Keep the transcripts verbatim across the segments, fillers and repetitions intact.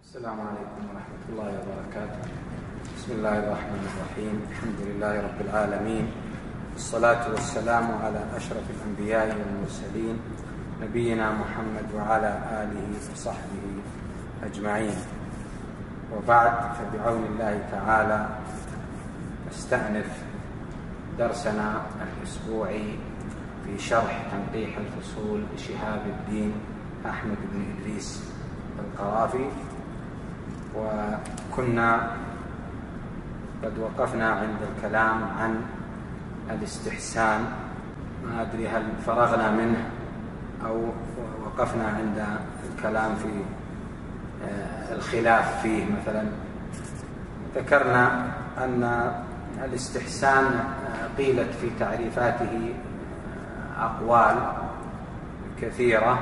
السلام عليكم ورحمة الله وبركاته. بسم الله الرحمن الرحيم. الحمد لله رب العالمين، والصلاة والسلام على أشرف الأنبياء والمرسلين نبينا محمد وعلى آله وصحبه أجمعين، وبعد، فبعون الله تعالى نستأنف درسنا الأسبوعي في شرح تنقيح الفصول لشهاب الدين أحمد بن إدريس القرافي. وكنا قد وقفنا عند الكلام عن الاستحسان، ما أدري هل فرغنا منه أو وقفنا عند الكلام في الخلاف فيه. مثلا ذكرنا أن الاستحسان قيلت في تعريفاته أقوال كثيرة،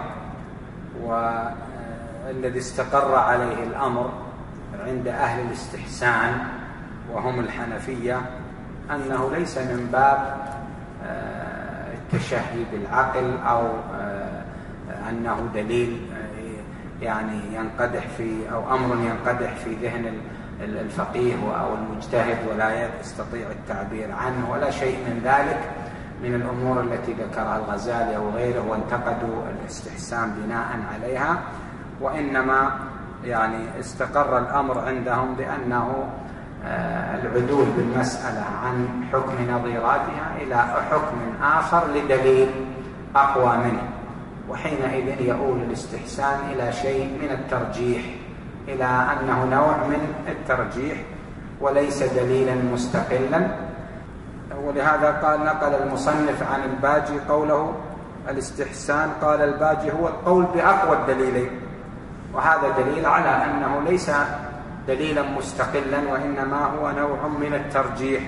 والذي استقر عليه الأمر عند أهل الاستحسان وهم الحنفية أنه ليس من باب التشهي بالعقل أو أنه دليل يعني ينقدح في أو أمر ينقدح في ذهن الفقيه أو المجتهد ولا يستطيع التعبير عنه ولا شيء من ذلك من الأمور التي ذكرها الغزالي أو غيره وانتقدوا الاستحسان بناء عليها، وإنما يعني استقر الأمر عندهم بأنه العدول بالمسألة عن حكم نظيراتها إلى حكم آخر لدليل أقوى منه، وحينئذ يؤول الاستحسان إلى شيء من الترجيح، إلى أنه نوع من الترجيح وليس دليلا مستقلا. ولهذا قال نقل المصنف عن الباجي قوله الاستحسان، قال الباجي هو القول بأقوى الدليلين، وهذا دليل على أنه ليس دليلا مستقلا وإنما هو نوع من الترجيح.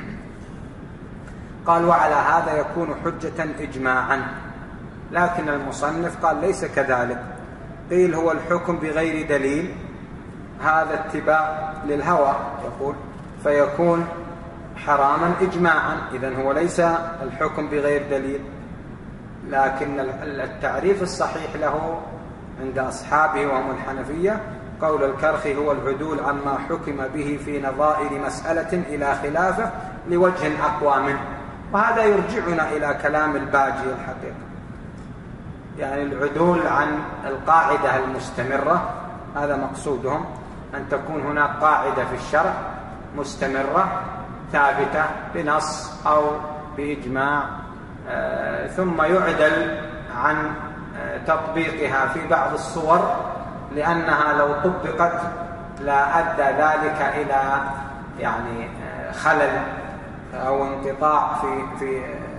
قال وعلى هذا يكون حجة إجماعا، لكن المصنف قال ليس كذلك، قيل هو الحكم بغير دليل، هذا اتباع للهوى يقول فيكون حراما إجماعا، إذن هو ليس الحكم بغير دليل. لكن التعريف الصحيح له عند أصحابه وهم الحنفية قول الكرخي هو العدول عما حكم به في نظائر مسألة إلى خلافه لوجه أقوى منه، وهذا يرجعنا إلى كلام الباجي الحقيقة، يعني العدول عن القاعدة المستمرة، هذا مقصودهم، أن تكون هناك قاعدة في الشرع مستمرة ثابتة بنص أو بإجماع، آه ثم يعدل عن آه تطبيقها في بعض الصور، لأنها لو طبقت لا أدى ذلك إلى يعني آه خلل أو انقطاع في في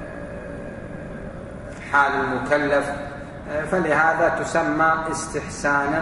حال المكلف، آه فلهذا تسمى استحسانا.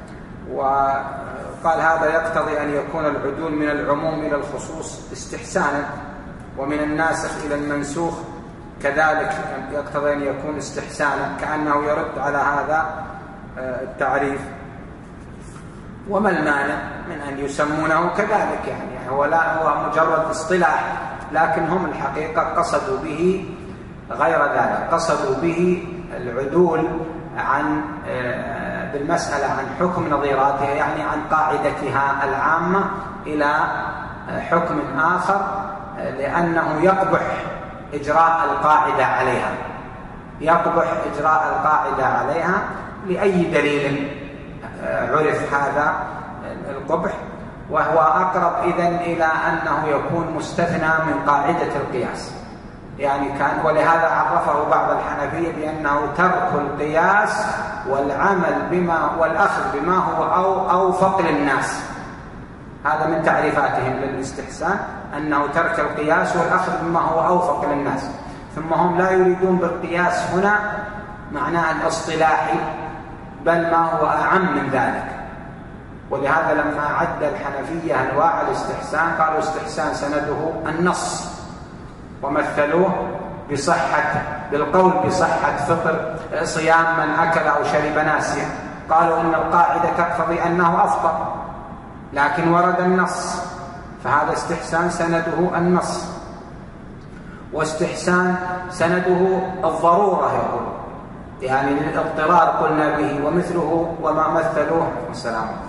وقال هذا يقتضي أن يكون العدول من العموم إلى الخصوص استحسانا، ومن الناسخ إلى المنسوخ كذلك يقتضي أن يكون استحسانا، كأنه يرد على هذا التعريف. وما المانع من أن يسمونه كذلك؟ يعني هو لا هو مجرد اصطلاح، لكن هم الحقيقة قصدوا به غير ذلك، قصدوا به العدول عن بالمسألة عن حكم نظيراتها، يعني عن قاعدتها العامة إلى حكم آخر، لأنه يقبح إجراء القاعدة عليها، يقبح إجراء القاعدة عليها لأي دليل عرف هذا القبح، وهو أقرب إذن إلى أنه يكون مستثنى من قاعدة القياس، يعني كان، ولهذا عرفه بعض الحنفية بأنه ترك القياس والعمل بما والأخذ بما هو أو أوفق للناس، هذا من تعريفاتهم للاستحسان، أنه ترك القياس والأخذ بما هو أوفق للناس. ثم هم لا يريدون بالقياس هنا معناه الاصطلاحي، بل ما هو أعم من ذلك. ولهذا لما عد الحنفية أنواع الاستحسان قالوا استحسان سنده النص، ومثلوه بصحة بالقول بصحة فطر صيام من أكل أو شرب ناسيا، قالوا إن القاعدة تقتضي أنه أفطر، لكن ورد النص، فهذا استحسان سنده النص. واستحسان سنده الضرورة يقول، يعني للاضطرار قلنا به، ومثله وما مثلوه والسلام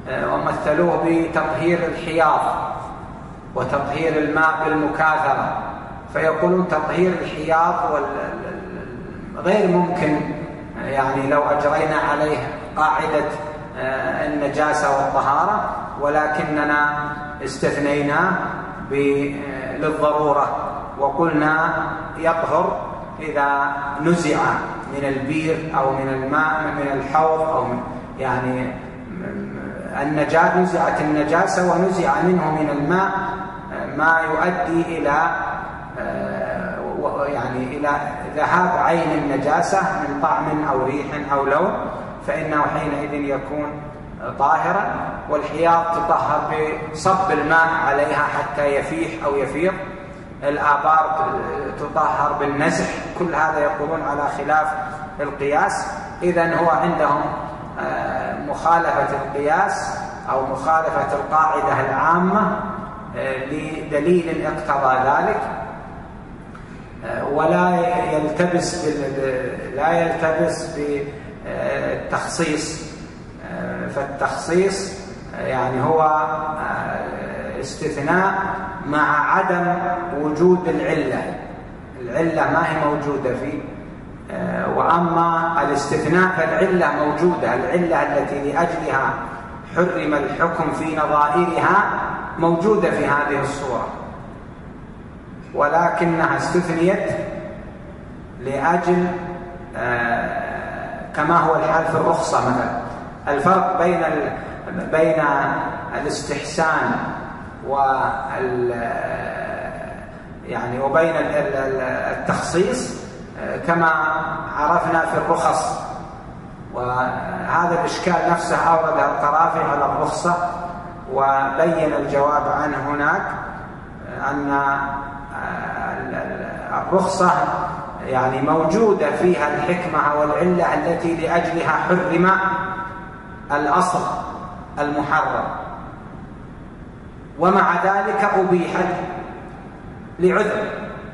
ومثلوه بتطهير الحياض وتطهير الماء بالمكاثرة، فيقولون تطهير الحياض غير ممكن، يعني لو أجرينا عليه قاعدة النجاسة والطهارة، ولكننا استثنيناه للضرورة وقلنا يطهر إذا نزع من البير أو من الماء من الحوض أو من يعني النجاة نزعت النجاسة ونزع منه من الماء ما يؤدي إلى يعني إلى ذهاب عين النجاسة من طعم أو ريح أو لون، فإنه حينئذ يكون طاهرا. والحياض تطهر بصب الماء عليها حتى يفيح أو يفيض، الآبار تطهر بالنزح، كل هذا يقولون على خلاف القياس. إذن هو عندهم مخالفة القياس أو مخالفة القاعدة العامة لدليل اقتضى ذلك، ولا يلتبس لا يلتبس بالتخصيص. فالتخصيص يعني هو استثناء مع عدم وجود العلة، العلة ما هي موجودة فيه. وأما الاستثناء فالعلة موجودة، العلة التي لأجلها حرم الحكم في نظائرها موجودة في هذه الصورة، ولكنها استثنيت لأجل كما هو الحال في الرخصة مثلا. الفرق بين بين الاستحسان وال يعني وبين التخصيص كما عرفنا في الرخص، وهذا الإشكال نفسه أورده القرافي على الرخصة وبين الجواب عنه هناك، أن الرخصة يعني موجودة فيها الحكمة والعلة التي لأجلها حرم الأصل المحرم، ومع ذلك أبيحت لعذر.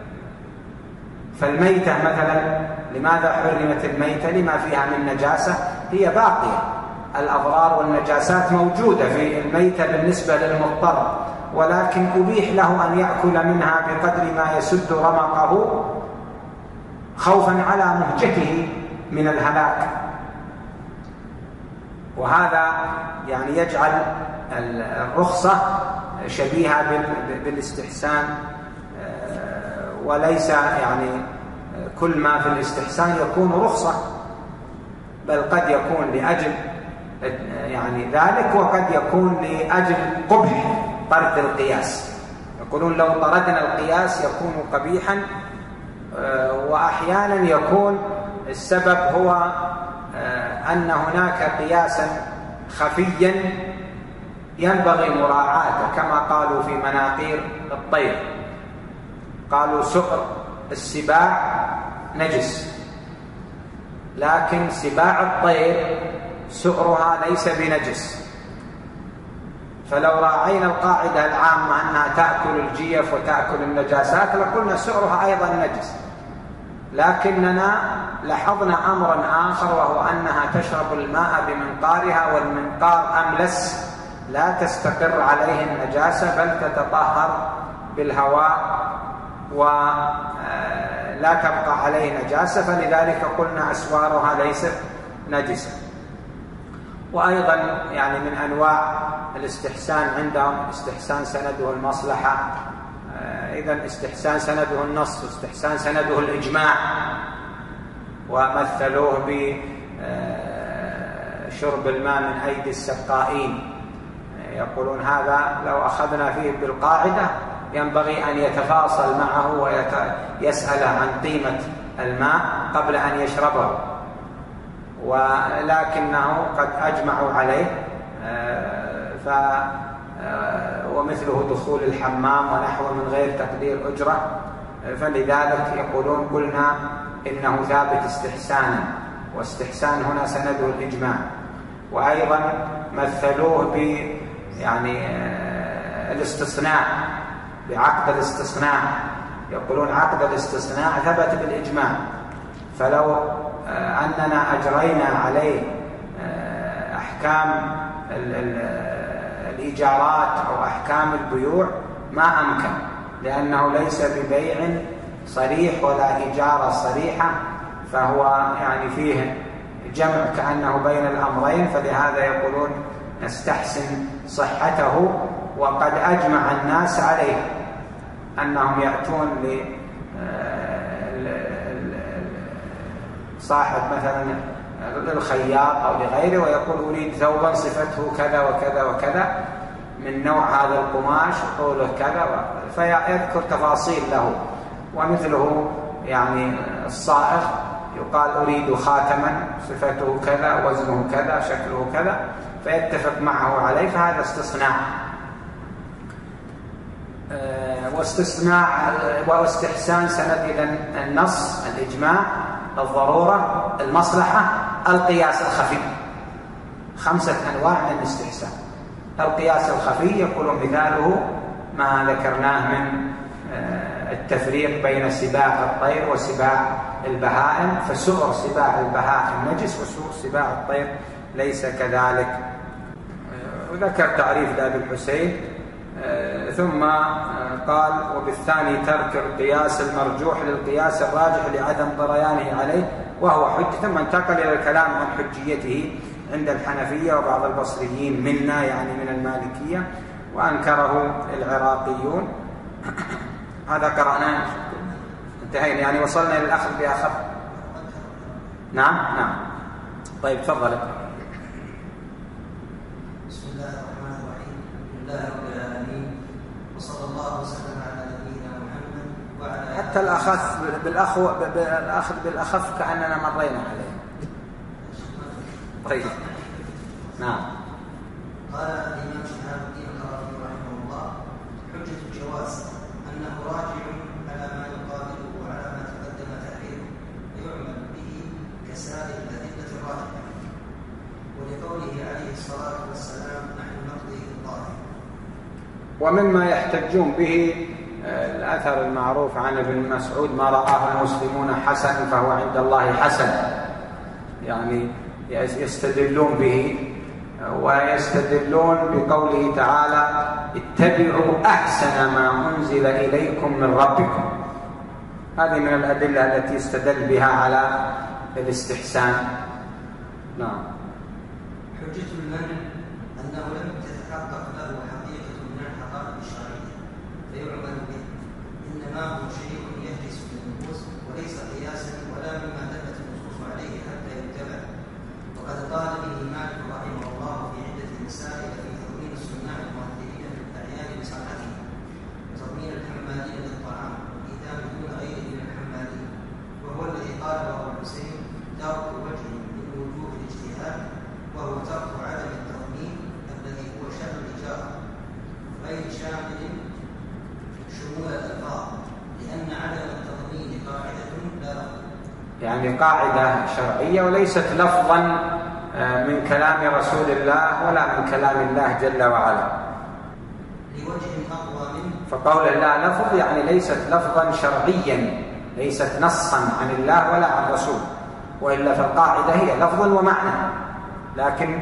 فالميتة مثلا لماذا حرمت الميتة؟ لما فيها من نجاسة، هي باقية، الأضرار والنجاسات موجودة في الميتة بالنسبة للمضطر، ولكن أبيح له أن يأكل منها بقدر ما يسد رمقه خوفا على مهجته من الهلاك. وهذا يعني يجعل الرخصة شبيهة بالاستحسان، وليس يعني كل ما في الاستحسان يكون رخصة، بل قد يكون لأجل يعني ذلك، وقد يكون لأجل قبح طرد القياس. يقولون لو طردنا القياس يكون قبيحا، وأحيانا يكون السبب هو أن هناك قياسا خفيا ينبغي مراعاته، كما قالوا في مناقير الطير، قالوا سؤر السباع نجس، لكن سباع الطير سؤرها ليس بنجس. فلو راعينا القاعدة العامة أنها تأكل الجيف وتأكل النجاسات لقلنا سؤرها أيضا نجس، لكننا لاحظنا أمرا آخر، وهو أنها تشرب الماء بمنقارها، والمنقار أملس لا تستقر عليه النجاسة بل تتطهر بالهواء ولا تبقى عليه نجاسة، فلذلك قلنا أسوارها ليست نجسة. وأيضا يعني من أنواع الاستحسان عندهم استحسان سنده المصلحة، إذن استحسان سنده النص واستحسان سنده الإجماع، ومثلوه بشرب الماء من أيدي السقائين. يقولون هذا لو أخذنا فيه بالقاعدة ينبغي أن يتفاصل معه ويسأل عن قيمة الماء قبل أن يشربه، ولكنه قد أجمعوا عليه. ف ومثله دخول الحمام ونحوه من غير تقدير أجرة، فلذلك يقولون قلنا إنه ثابت استحسانا، واستحسان هنا سنده الإجماع. وأيضا مثلوه ب يعني الاستصناع، بعقد الاستصناع، يقولون عقد الاستصناع ثبت بالإجماع، فلو أننا أجرينا عليه أحكام الإيجارات أو أحكام البيوع ما أمكن، لأنه ليس ببيع صريح ولا إيجار صريحة، فهو يعني فيه جمع كأنه بين الأمرين، فلهذا يقولون نستحسن صحته. وقد أجمع الناس عليه أنهم يأتون لصاحب مثلا للخياط أو لغيره ويقول أريد ثوبا صفته كذا وكذا وكذا من نوع هذا القماش طوله كذا، فيذكر تفاصيل له. ومثله يعني الصائغ يقال أريد خاتما صفته كذا وزنه كذا شكله كذا، فيتفق معه عليه، فهذا استصناع. واستثناء واستحسان سند إلى النص، الإجماع، الضرورة، المصلحة، القياس الخفي. خمسة أنواع من الاستحسان. القياس الخفي يقول مثاله ما ذكرناه من التفريق بين سباع الطير وسباع البهائم، فسؤر سباع البهائم نجس وسؤر سباع الطير ليس كذلك. وذكر تعريف لأبي الحسين، ثم قال وبالثاني ترك القياس المرجوح للقياس الراجح لعدم طريانه عليه وهو حجة. ثم انتقل إلى الكلام عن حجيته عند الحنفية وبعض البصريين منا يعني من المالكية، وأنكره العراقيون. هذا قرأناه انتهينا، يعني وصلنا إلى الأخذ بأخذ. نعم نعم طيب تفضل. بسم الله الرحمن الرحيم. الحمد لله رب العالمين، وصلى الله وسلم على نبينا محمد وعلى حتى الأخذ بالأخو بالأخذ بالأخف كأننا مرينا عليه. طيب نعم. قال الإمام شهاب الدين القرافي رحمه الله: حجة الجواز أنه راجع على ما يقابله وعلى ما تقدم تحريره ويعمل به كسائر الأدلة الراجحة، ولقوله عليه الصلاة والسلام: نحن نقضي الظاهر. ومما يحتجون به الأثر المعروف عن ابن مسعود: ما رآه المسلمون حسن فهو عند الله حسن. يعني يستدلون به ويستدلون بقوله تعالى: اتبعوا أحسن ما أنزل إليكم من ربكم. هذه من الأدلة التي يستدل بها على الاستحسان. نعم. حجة المنع أنه لم تتحقق له حقيقة من الحقائق الشرعية فيعمل به، إنما هو شيء يحدث في النفوس وليس قياسا ولا مما دلت النصوص عليه حتى يتبع. وقد قال به مالك رحمه الله في عدة مسائل في تضمين الصناع المؤثرين في الأعيان بصنعته، وتضمين الحمالين للطعام والإيتام دون غيره من الحمالين، وهو الذي قاله أبو الحسين: ترك وجه من وجوه الاجتهاد، وهو ترك عدم التضمين الذي هو شأن الإجارة غير شامل شمول الألفاظ، لأن عدم التضمين قاعدة لا لفظ. يعني قاعدة شرعية وليست لفظا من كلام رسول الله ولا من كلام الله جل وعلا. لوجه أقوى منه، فقول الله لفظ يعني ليست لفظا شرعيا، ليست نصا عن الله ولا عن رسول، وإلا فالقاعدة هي لفظ ومعنى، لكن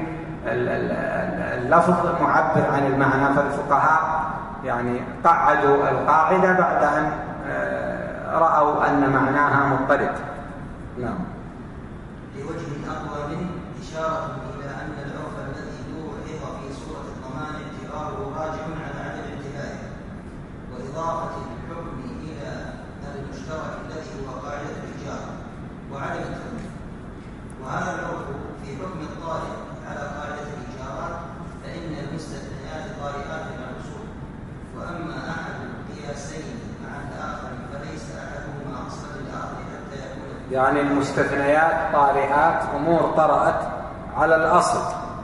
اللفظ معبر عن المعنى. فالفقهاء يعني قعدوا القاعدة بعد أن رأوا أن معناها مضطرد. نعم. لوجه أقوى منه إشارة إلى أن العرف الذي لوحظ في سورة الضمان اعتباره راجع على عدم انتهائه، وإضافة الحكم إلى المشترك الذي هو قاعدة الإيجار وعدم التضمين. وهذا العرف في حكم الطارئ على قاعدة الإيجارات، فإن المستثنيات طارئات إلى الأصول، وأما أحد القياسين مع الآخر فليس أحدهما أصلا للآخر حتى يكون. يعني المستثنيات طارئات، أمور طرأت على الأصل.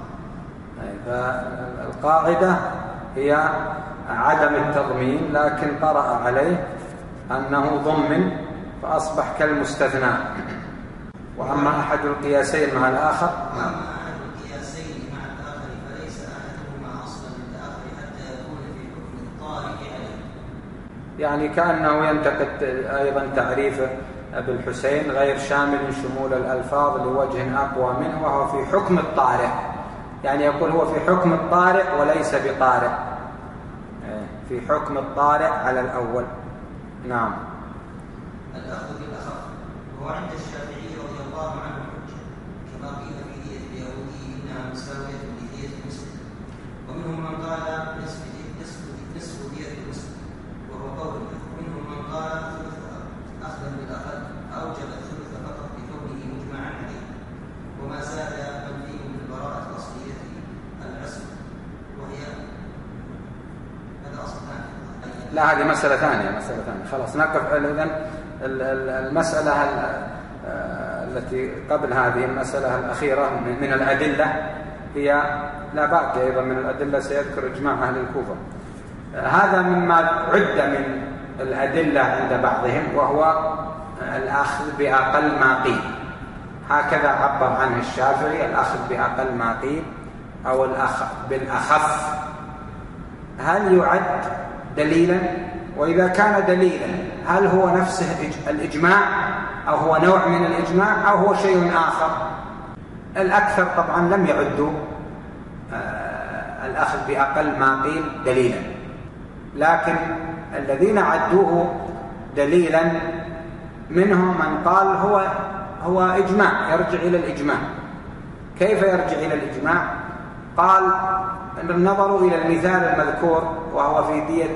فالقاعدة هي عدم التضمين، لكن طرأ عليه أنه ضمن فأصبح كالمستثنى. وأما أحد القياسين مع الآخر وأما أحد القياسين مع الآخر فليس أحدهما أصلا للآخر حتى يكون في حكم الطارئ عليه. يعني كأنه ينتقد أيضا تعريف أبي الحسين: غير شامل شمول الألفاظ لوجه أقوى منه، وهو في حكم الطارئ. يعني يقول هو في حكم الطارئ وليس بطارئ، في حكم الطارئ على الأول. نعم. الأخذ بالأخف وهو عند الشافعي رضي الله عنه حجة، كما قيل في دية اليهودي إنها مساوية لدية المسلم، ومنهم من قال نصف نصف نصف دية المسلم وهو قول، ومنهم من قال ثلث أخذا بالأقل أوجب الثلث فقط بكونه مجمعا عليه، وما زاد منفي بالبراءة الأصلية العصر، وهي هذا أصل ثاني. لا، هذه مسألة ثانية، مسألة ثانية. خلاص نقف. إذن المسألة التي قبل هذه المسألة الأخيرة من الأدلة هي لا باقي أيضا من الأدلة، سيذكر إجماع أهل الكوفة. هذا مما عد من الأدلة عند بعضهم، وهو الأخذ بأقل ما قيل. هكذا عبر عنه الشافعي، الأخذ بأقل ما قيل أو الأخذ بالأخف. هل يعد دليلا؟ وإذا كان دليلا هل هو نفسه الإجماع أو هو نوع من الإجماع أو هو شيء آخر؟ الأكثر طبعا لم يعدوا الأخذ بأقل ما قيل دليلا، لكن الذين عدوه دليلا منهم من قال هو هو إجماع، يرجع إلى الإجماع. كيف يرجع إلى الإجماع؟ قال نظروا إلى المثال المذكور وهو في دية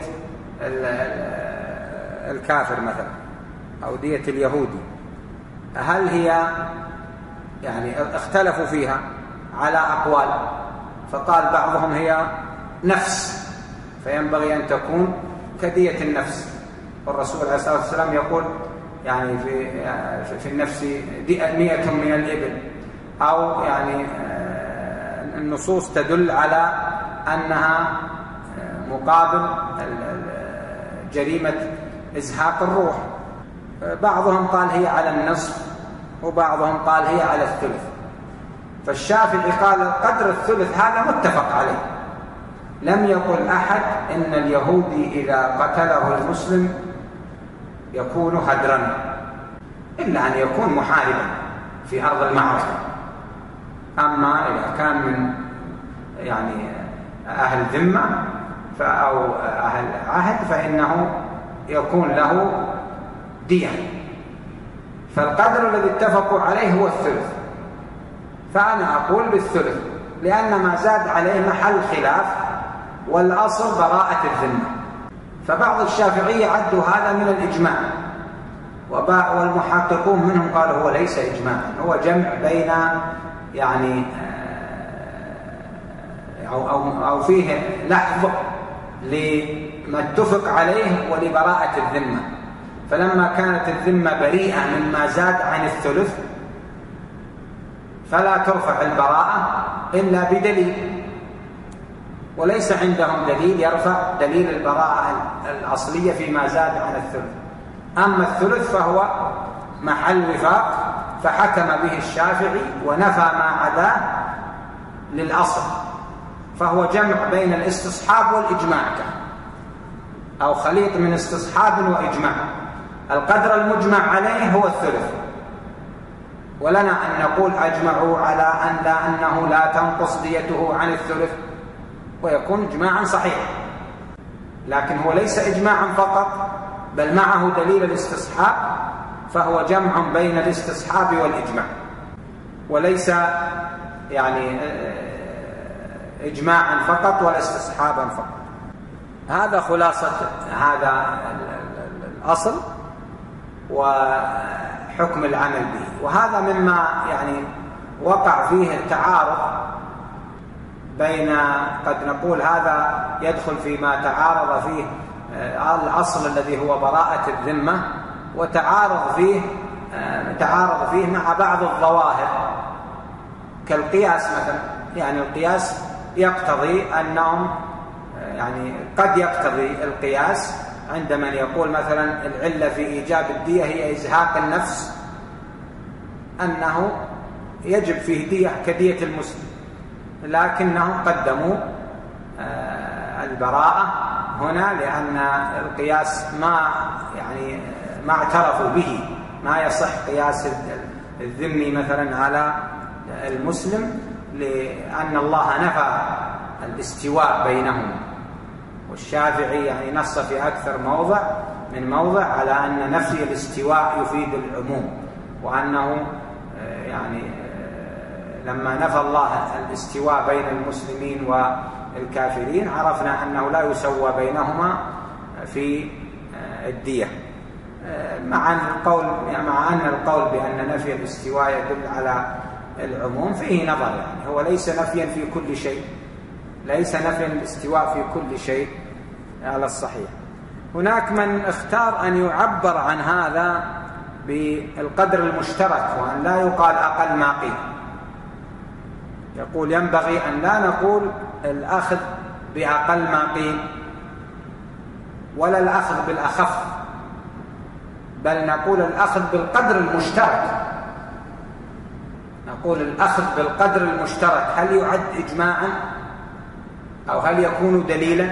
الكافر مثلا أو دية اليهودي، هل هي يعني اختلفوا فيها على أقوال، فقال بعضهم هي نفس فينبغي أن تكون كدية النفس، والرسول عليه الصلاة والسلام يقول يعني في في النفس مئة من الإبل، أو يعني النصوص تدل على أنها مقابل جريمة إزهاق الروح. بعضهم قال هي على النصف وبعضهم قال هي على الثلث. فالشافعي قال قدر الثلث هذا متفق عليه، لم يقل أحد إن اليهودي إذا قتله المسلم يكون هدرا، إلا أن يكون محاربا في أرض المعركة. أما إذا كان من يعني أهل ذمة أو أهل عهد فإنه يكون له دية. فالقدر الذي اتفقوا عليه هو الثلث، فأنا أقول بالثلث، لأن ما زاد عليه محل خلاف، والأصل براءة الذمة. فبعض الشافعية عدوا هذا من الإجماع، والمحققون منهم قالوا هو ليس إجماعا، هو جمع بين يعني أو, أو, أو فيه لحظ لما اتفق عليه ولبراءة الذمة. فلما كانت الذمة بريئة مما زاد عن الثلث فلا ترفع البراءة إلا بدليل، وليس عندهم دليل يرفع دليل البراءة الأصلية فيما زاد عن الثلث. أما الثلث فهو محل وفاق، فحكم به الشافعي ونفى ما عداه للأصل، فهو جمع بين الاستصحاب والإجماع، أو خليط من استصحاب وإجماع. القدر المجمع عليه هو الثلث، ولنا أن نقول أجمعوا على أن لا أنه لا تنقص ديته عن الثلث، ويكون إجماعا صحيحا. لكن هو ليس إجماعا فقط، بل معه دليل الاستصحاب، فهو جمع بين الاستصحاب والإجماع، وليس يعني إجماعا فقط ولا استصحابا فقط. هذا خلاصة هذا الأصل وحكم العمل به. وهذا مما يعني وقع فيه التعارض بين، قد نقول هذا يدخل فيما تعارض فيه الأصل الذي هو براءة الذمة، وتعارض فيه تعارض فيه مع بعض الظواهر كالقياس مثلا. يعني القياس يقتضي أنهم يعني قد يقتضي القياس عند من يقول مثلا العلة في إيجاب الدية هي إزهاق النفس، أنه يجب فيه دية كدية المسلم، لكنهم قدموا البراءة هنا لأن القياس ما يعني ما اعترفوا به، ما يصح قياس الذمي مثلا على المسلم، لأن الله نفى الاستواء بينهم، والشافعي يعني نص في أكثر موضع من موضع على أن نفي الاستواء يفيد العموم، وأنه يعني لما نفى الله الاستواء بين المسلمين والكافرين عرفنا أنه لا يسوى بينهما في الدية، مع أن القول مع أن القول بأن نفي الاستواء يدل على العموم فيه نظر، يعني هو ليس نفيا في كل شيء، ليس نفيا الاستواء في كل شيء على الصحيح. هناك من اختار أن يعبر عن هذا بالقدر المشترك، وأن لا يقال أقل ما قيل. يقول ينبغي أن لا نقول الأخذ بأقل ما قيل ولا الأخذ بالأخف، بل نقول الأخذ بالقدر المشترك. نقول الأخذ بالقدر المشترك هل يعد إجماعا أو هل يكون دليلا؟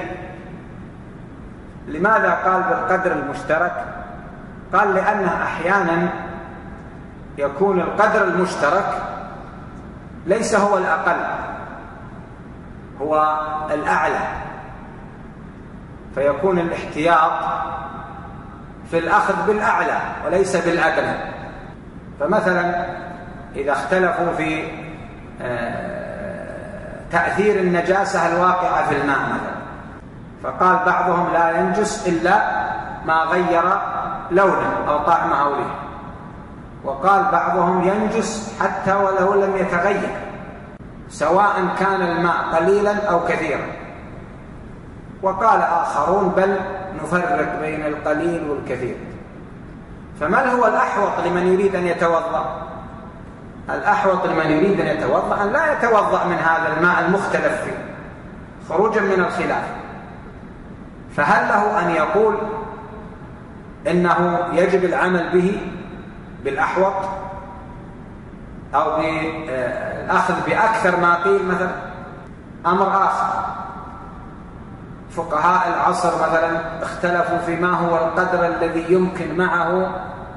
لماذا قال بالقدر المشترك؟ قال لأنه أحيانا يكون القدر المشترك ليس هو الأقل، هو الأعلى، فيكون الاحتياط في الأخذ بالأعلى وليس بالأدنى. فمثلا إذا اختلفوا في تأثير النجاسة الواقعة في الماء مثلا، فقال بعضهم لا ينجس إلا ما غير لونه أو طعمه أو ريحه، وقال بعضهم ينجس حتى ولو لم يتغير سواء كان الماء قليلا أو كثيرا، وقال آخرون بل نفرق بين القليل والكثير. فما هو الأحوط لمن يريد أن يتوضأ؟ الأحوط لمن يريد أن يتوضأ أن لا يتوضأ من هذا الماء المختلف فيه خروجا من الخلاف. فهل له أن يقول إنه يجب العمل به بالأحوط أو بالأخذ بأكثر ما قيل مثلا؟ أمر آخر، فقهاء العصر مثلا اختلفوا في ما هو القدر الذي يمكن معه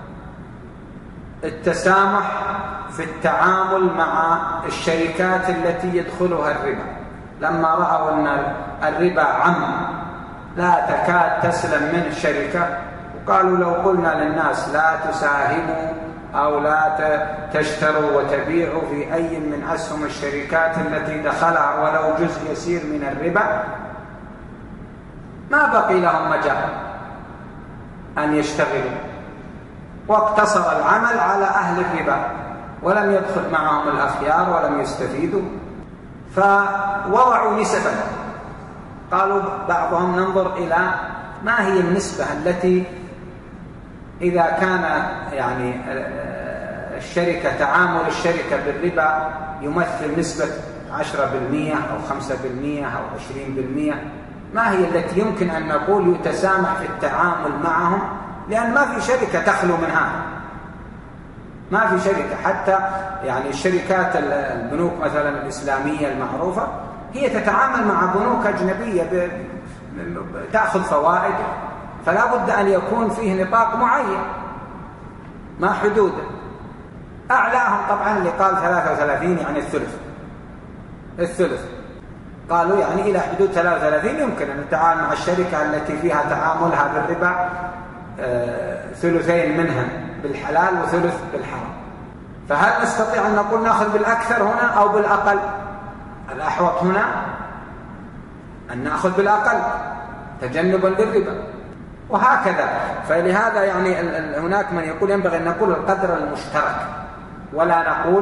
التسامح في التعامل مع الشركات التي يدخلها الربا، لما رأوا أن الربا عم لا تكاد تسلم من الشركة، وقالوا لو قلنا للناس لا تساهموا أو لا تشتروا وتبيعوا في أي من أسهم الشركات التي دخلها ولو جزء يسير من الربا، ما بقي لهم مجال أن يشتغلوا، واقتصر العمل على أهل الربا ولم يدخل معهم الأخيار ولم يستفيدوا، فوضعوا نسبا. قالوا بعضهم ننظر إلى ما هي النسبة التي إذا كان يعني الشركة تعامل الشركة بالربا يمثل نسبة عشرة بالمئة أو خمسة بالمئة أو عشرين بالمئة، ما هي التي يمكن أن نقول يتسامح في التعامل معهم؟ لأن ما في شركة تخلو من هذا، ما في شركة، حتى يعني الشركات البنوك مثلا الإسلامية المعروفة هي تتعامل مع بنوك أجنبية تأخذ فوائد، فلا بد أن يكون فيه نطاق معين ما حدوده. أعلاهم طبعا اللي قال ثلاثة وثلاثين يعني الثلث الثلث قالوا يعني إلى حدود ثلاثة وثلاثين يمكن أن نتعامل مع الشركة التي فيها تعاملها بالربا آه ثلثين منها بالحلال وثلث بالحرام. فهل نستطيع أن نقول نأخذ بالأكثر هنا أو بالأقل؟ الأحوط هنا أن نأخذ بالأقل تجنبا للربا، وهكذا. فلهذا يعني هناك من يقول ينبغي أن نقول القدر المشترك ولا نقول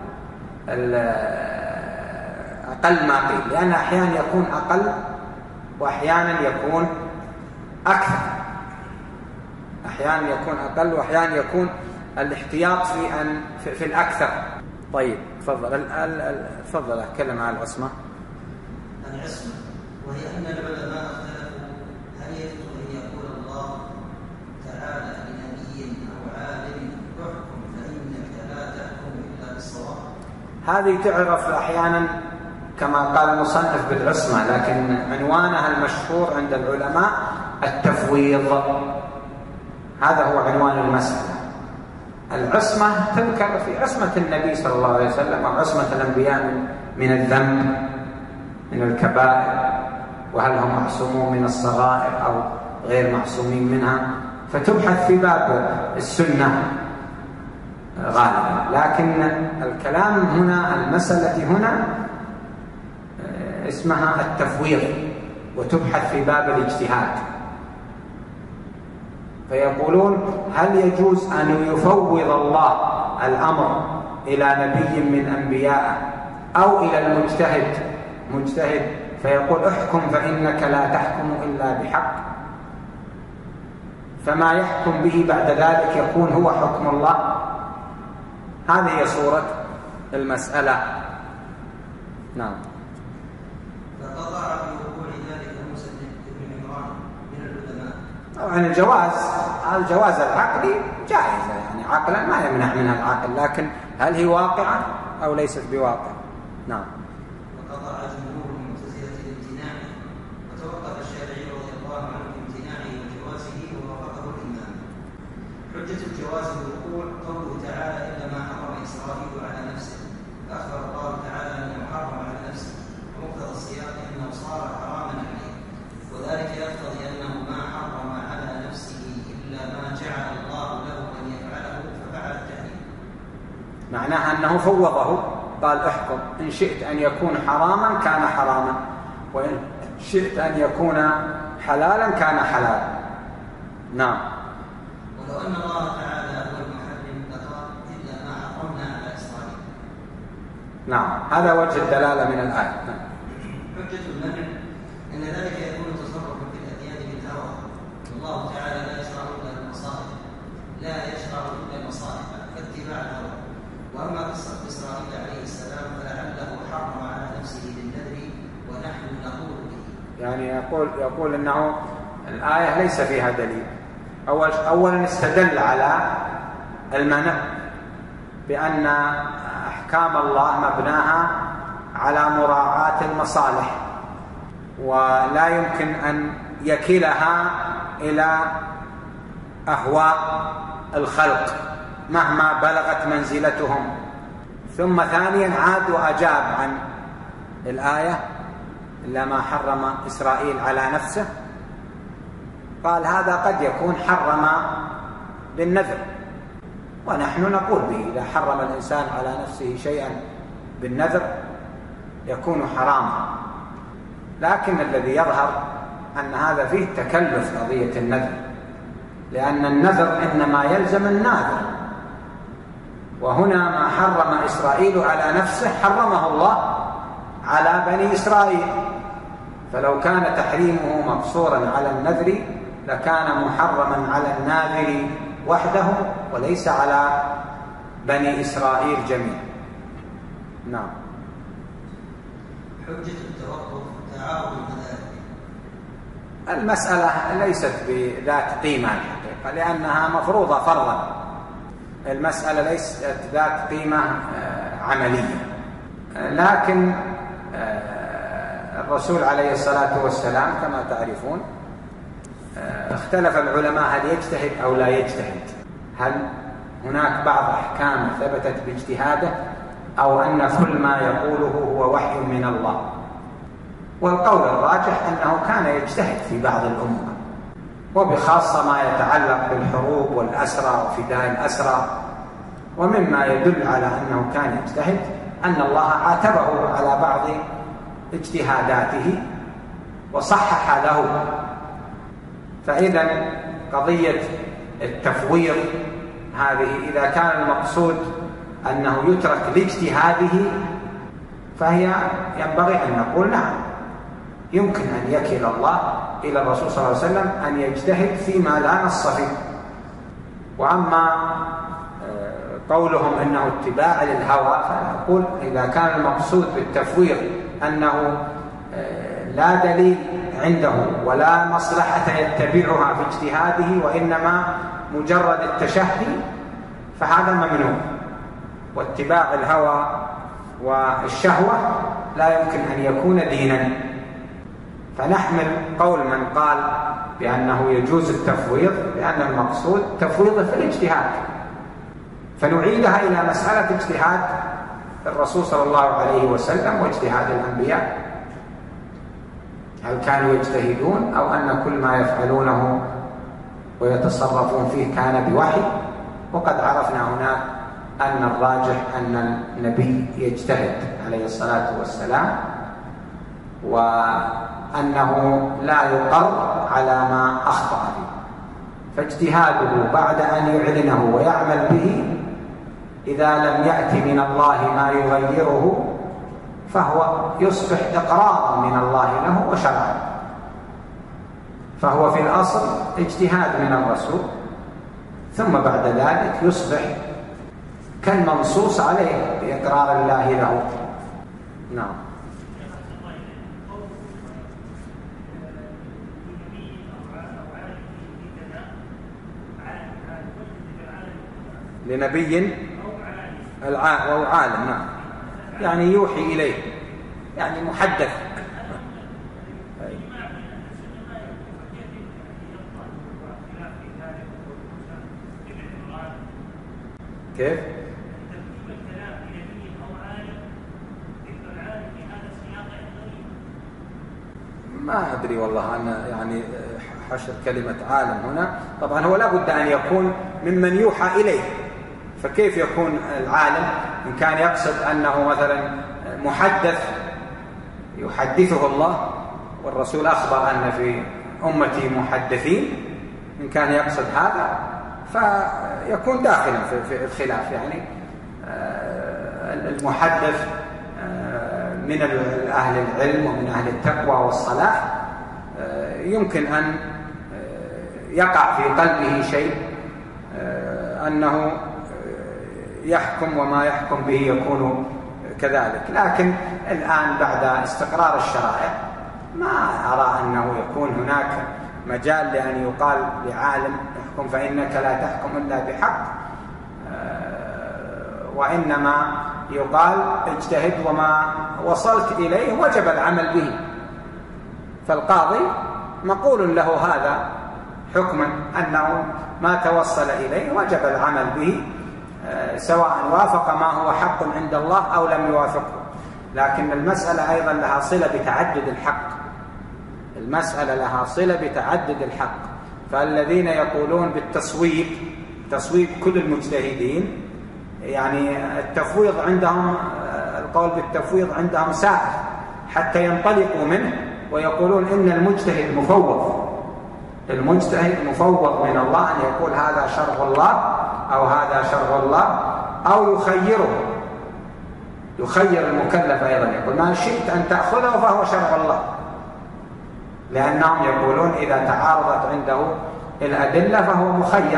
أقل ما قيل، لأن أحيانا يكون أقل وأحيانا يكون أكثر، أحيانا يكون أقل وأحيانا يكون الاحتياط في أن في, في الأكثر. طيب تفضل تفضل أتكلم عن العصمة. العصمة وهي أن العلماء اختلفوا هل يجوز أن يقول الله تعالى لنبي أو عالم احكم فإنك لا تحكم إلا بالصواب. هذه تعرف أحيانا كما قال المصنف بالعصمة، لكن عنوانها المشهور عند العلماء التفويض. هذا هو عنوان المسألة، العصمة تذكر في عصمة النبي صلى الله عليه وسلم أو عصمة الأنبياء من, من الذنب من الكبائر، وهل هم معصومون من الصغائر أو غير معصومين منها، فتبحث في باب السنة غالبا. لكن الكلام هنا، المسألة هنا اسمها التفويض، وتبحث في باب الاجتهاد. فيقولون هل يجوز أن يفوض الله الأمر إلى نبي من أنبيائه أو إلى المجتهد مجتهد فيقول احكم فإنك لا تحكم إلا بحق، فما يحكم به بعد ذلك يكون هو حكم الله. هذه هي صورة المسألة. نعم. فقطع في وقوع ذلك موسى بن عمران من العلماء. طبعا الجواز، الجواز العقلي جائز، يعني عقلا ما يمنع منها العقل، لكن هل هي واقعة أو ليست بواقع؟ نعم. وقطع جمهور المعتزلة الامتناع، وتوقف الشافعي رضي الله عنه بامتناعه وجوازه ووافقه الإمام. حجة الجواز بالوقوع قوله تعالى إلا ما حرم إسرائيل على نفسه، فأخبر الله تعالى أنه حرم على نفسه، ومقتضى السياق أنه صار حراما عليه، وذلك يقتضي أنه ما حرم على نفسه إلا ما جعل الله له أن يفعله ففعل التحريم. معناها أنه فوضه، قال احكم، إن شئت أن يكون حراما كان حراما، وإن شئت أن يكون حلالا كان حلالا. نعم. ولو أن الله تعالى هو المحرم لقال إلا ما حرمنا على إسرائيل. نعم، هذا وجه الدلالة من الآية. نعم. حجة المنع أن ذلك يكون تصرفا في الأديان بالهوى، والله تعالى لا يشرع إلا المصالح، لا يشرع إلا المصالح فاتباع الهوى. وأما قصة إسرائيل عليه السلام فلعله حرم على نفسه بالنذر ونحن نقول به. يعني يقول يقول إنه الآية ليس فيها دليل. أول أولا استدل على المنع بأن أحكام الله مبناها على مراعاة المصالح، ولا يمكن أن يكلها إلى أهواء الخلق مهما بلغت منزلتهم. ثم ثانيا عاد وأجاب عن الآية إلا ما حرم إسرائيل على نفسه، قال هذا قد يكون حرم بالنذر، ونحن نقول به إذا حرم الإنسان على نفسه شيئا بالنذر يكون حراما. لكن الذي يظهر أن هذا فيه تكلف قضية النذر، لأن النذر إنما يلزم الناذر، وهنا ما حرم إسرائيل على نفسه حرمه الله على بني إسرائيل، فلو كان تحريمه مقصورا على النذر لكان محرما على الناذر وحده وليس على بني إسرائيل جميعا. نعم. حجة التوقف تعارض المذاهب. المسألة ليست بذات قيمة الحقيقة، لأنها مفروضة فرضا. المسألة ليست ذات قيمة عملية، لكن الرسول عليه الصلاة والسلام كما تعرفون اختلف العلماء هل يجتهد أو لا يجتهد، هل هناك بعض أحكام ثبتت باجتهاده أو أن كل ما يقوله هو وحي من الله. والقول الراجح أنه كان يجتهد في بعض الأمور، وبخاصة ما يتعلق بالحروب والأسرى وفداء الأسرى. ومما يدل على أنه كان يجتهد أن الله عاتبه على بعض اجتهاداته وصحح له. فإذا قضية التفويض هذه إذا كان المقصود أنه يترك لاجتهاده فهي ينبغي أن نقول نعم، يمكن أن يكل الله إلى الرسول صلى الله عليه وسلم أن يجتهد فيما لا نص فيه. وأما قولهم أنه اتباع للهوى فنقول إذا كان المقصود بالتفويض أنه لا دليل عنده ولا مصلحة يتبعها في اجتهاده وإنما مجرد التشهي فهذا ممنوع. واتباع الهوى والشهوة لا يمكن أن يكون دينا. فنحمل قول من قال بأنه يجوز التفويض لأن المقصود تفويضه في الاجتهاد، فنعيدها إلى مسألة اجتهاد الرسول صلى الله عليه وسلم واجتهاد الأنبياء، هل كانوا يجتهدون أو أن كل ما يفعلونه ويتصرفون فيه كان بوحي؟ وقد عرفنا هنا أن الراجح أن النبي يجتهد عليه الصلاة والسلام، وأنه لا يقر على ما أخطأ فيه، فاجتهاده بعد أن يعلنه ويعمل به إذا لم يأتي من الله ما يغيره فهو يصبح إقرارا من الله له وشرعا، فهو في الأصل اجتهاد من الرسول، ثم بعد ذلك يصبح كالمنصوص عليه بإقرار الله له. نعم. لنبي أو عالم، نعم، يعني يوحي إليه، يعني محدث. كيف؟ ما أدري والله، أنا يعني حشر كلمة عالم هنا، طبعا هو لا بد أن يكون ممن يوحى إليه، فكيف يكون العالم إن كان يقصد أنه مثلا محدث يحدثه الله، والرسول أخبر أن في أمتي محدثين، إن كان يقصد هذا فيكون داخلا في الخلاف، يعني المحدث من أهل العلم ومن أهل التقوى والصلاح يمكن أن يقع في قلبه شيء أنه يحكم وما يحكم به يكون كذلك، لكن الآن بعد استقرار الشرائع ما أرى أنه يكون هناك مجال لأن يقال لعالم يحكم فإنك لا تحكم إلا بحق، وإنما يقال اجتهد وما وصلت إليه وجب العمل به، فالقاضي مقول له هذا حكما أنه ما توصل إليه وجب العمل به، سواء وافق ما هو حق عند الله أو لم يوافقه. لكن المسألة أيضا لها صلة بتعدد الحق، المسألة لها صلة بتعدد الحق، فالذين يقولون بالتصويب، تصويب كل المجتهدين، يعني التفويض عندهم، القول بالتفويض عندهم سائر حتى ينطلقوا منه ويقولون إن المجتهد مفوض، المجتهد مفوض من الله أن يقول هذا شرع الله أو هذا شرع الله، أو يخيره، يخير المكلف أيضا، يقول ما شئت أن تأخذه فهو شرع الله، لأنهم يقولون إذا تعارضت عنده الأدلة فهو مخير،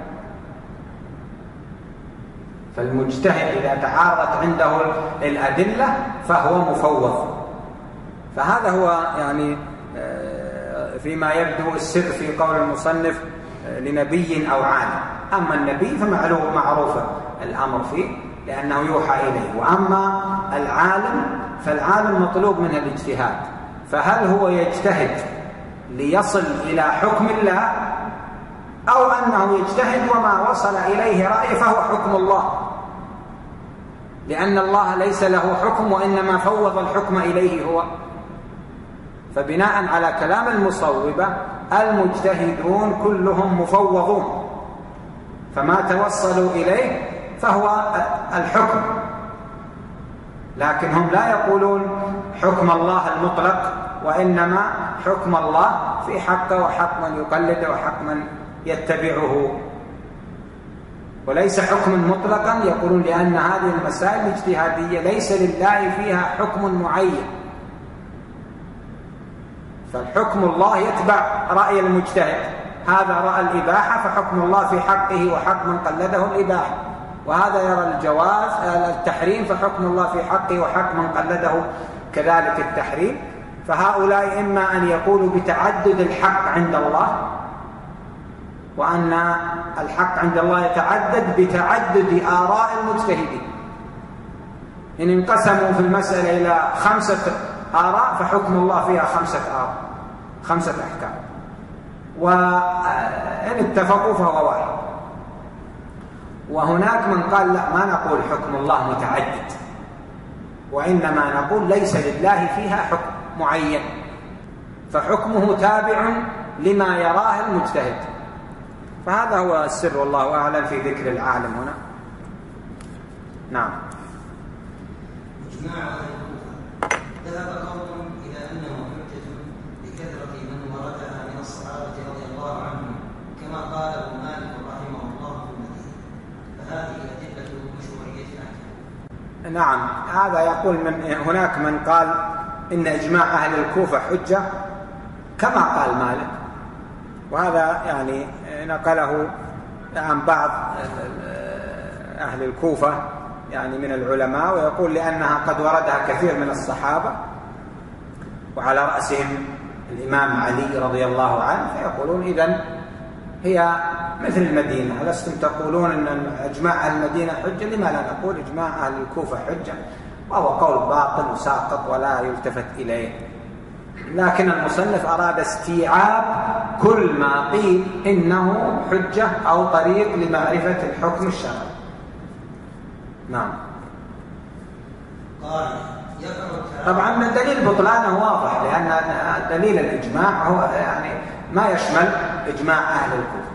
فالمجتهد إذا تعارضت عنده الأدلة فهو مفوض. فهذا هو يعني فيما يبدو السر في قول المصنف لنبي أو عالم. أما النبي فمعلوم معروف الأمر فيه لأنه يوحى إليه، وأما العالم فالعالم مطلوب منه الاجتهاد، فهل هو يجتهد ليصل إلى حكم الله أو أنه يجتهد وما وصل إليه رأي فهو حكم الله، لأن الله ليس له حكم وإنما فوض الحكم إليه هو. فبناء على كلام المصوبة المجتهدون كلهم مفوضون، فما توصلوا إليه فهو الحكم، لكن هم لا يقولون حكم الله المطلق، وإنما حكم الله في حقه وحق من يقلده وحق من يتبعه، وليس حكم مطلقا، يقولون لأن هذه المسائل الاجتهادية ليس لله فيها حكم معين، فالحكم الله يتبع رأي المجتهد، هذا رأى الإباحة فحكم الله في حقه وحق من قلده الإباحة، وهذا يرى الجواز التحريم فحكم الله في حقه وحق من قلده كذلك التحريم. فهؤلاء إما أن يقولوا بتعدد الحق عند الله، وأن الحق عند الله يتعدد بتعدد آراء المجتهدين، إن انقسموا في المسألة إلى خمسة آراء فحكم الله فيها خمسة آراء، خمسة أحكام، وإن اتفقوا فهو واحد. وهناك من قال لا، ما نقول حكم الله متعدد، وإنما نقول ليس لله فيها حكم معين، فحكمه تابع لما يراه المجتهد. فهذا هو السر والله أعلم في ذكر العالم هنا. نعم. إجماع أهل الكوفة ذهب قوم إلى أنه حجة بكثرة من وردها من الصحابة رضي الله عنهم، كما قال ابن مالك رحمه الله في المدينة، فهذه أدلة مشروعية أحكام. نعم، هذا يقول من هناك من قال إن إجماع أهل الكوفة حجة كما قال مالك، وهذا يعني نقله عن بعض أهل الكوفة يعني من العلماء، ويقول لأنها قد وردها كثير من الصحابة وعلى رأسهم الإمام علي رضي الله عنه، فيقولون إذن هي مثل المدينة. ألستم تقولون أن إجماع أهل المدينة حجة؟ لما لا نقول إجماع أهل الكوفة حجة؟ وهو قول باطل وساقط ولا يلتفت إليه. لكن المصنف أراد استيعاب كل ما قيل إنه حجة أو طريق لمعرفة الحكم الشرعي. نعم. طبعا دليل بطلانه واضح، لأن دليل الإجماع هو يعني ما يشمل إجماع أهل الكوفة،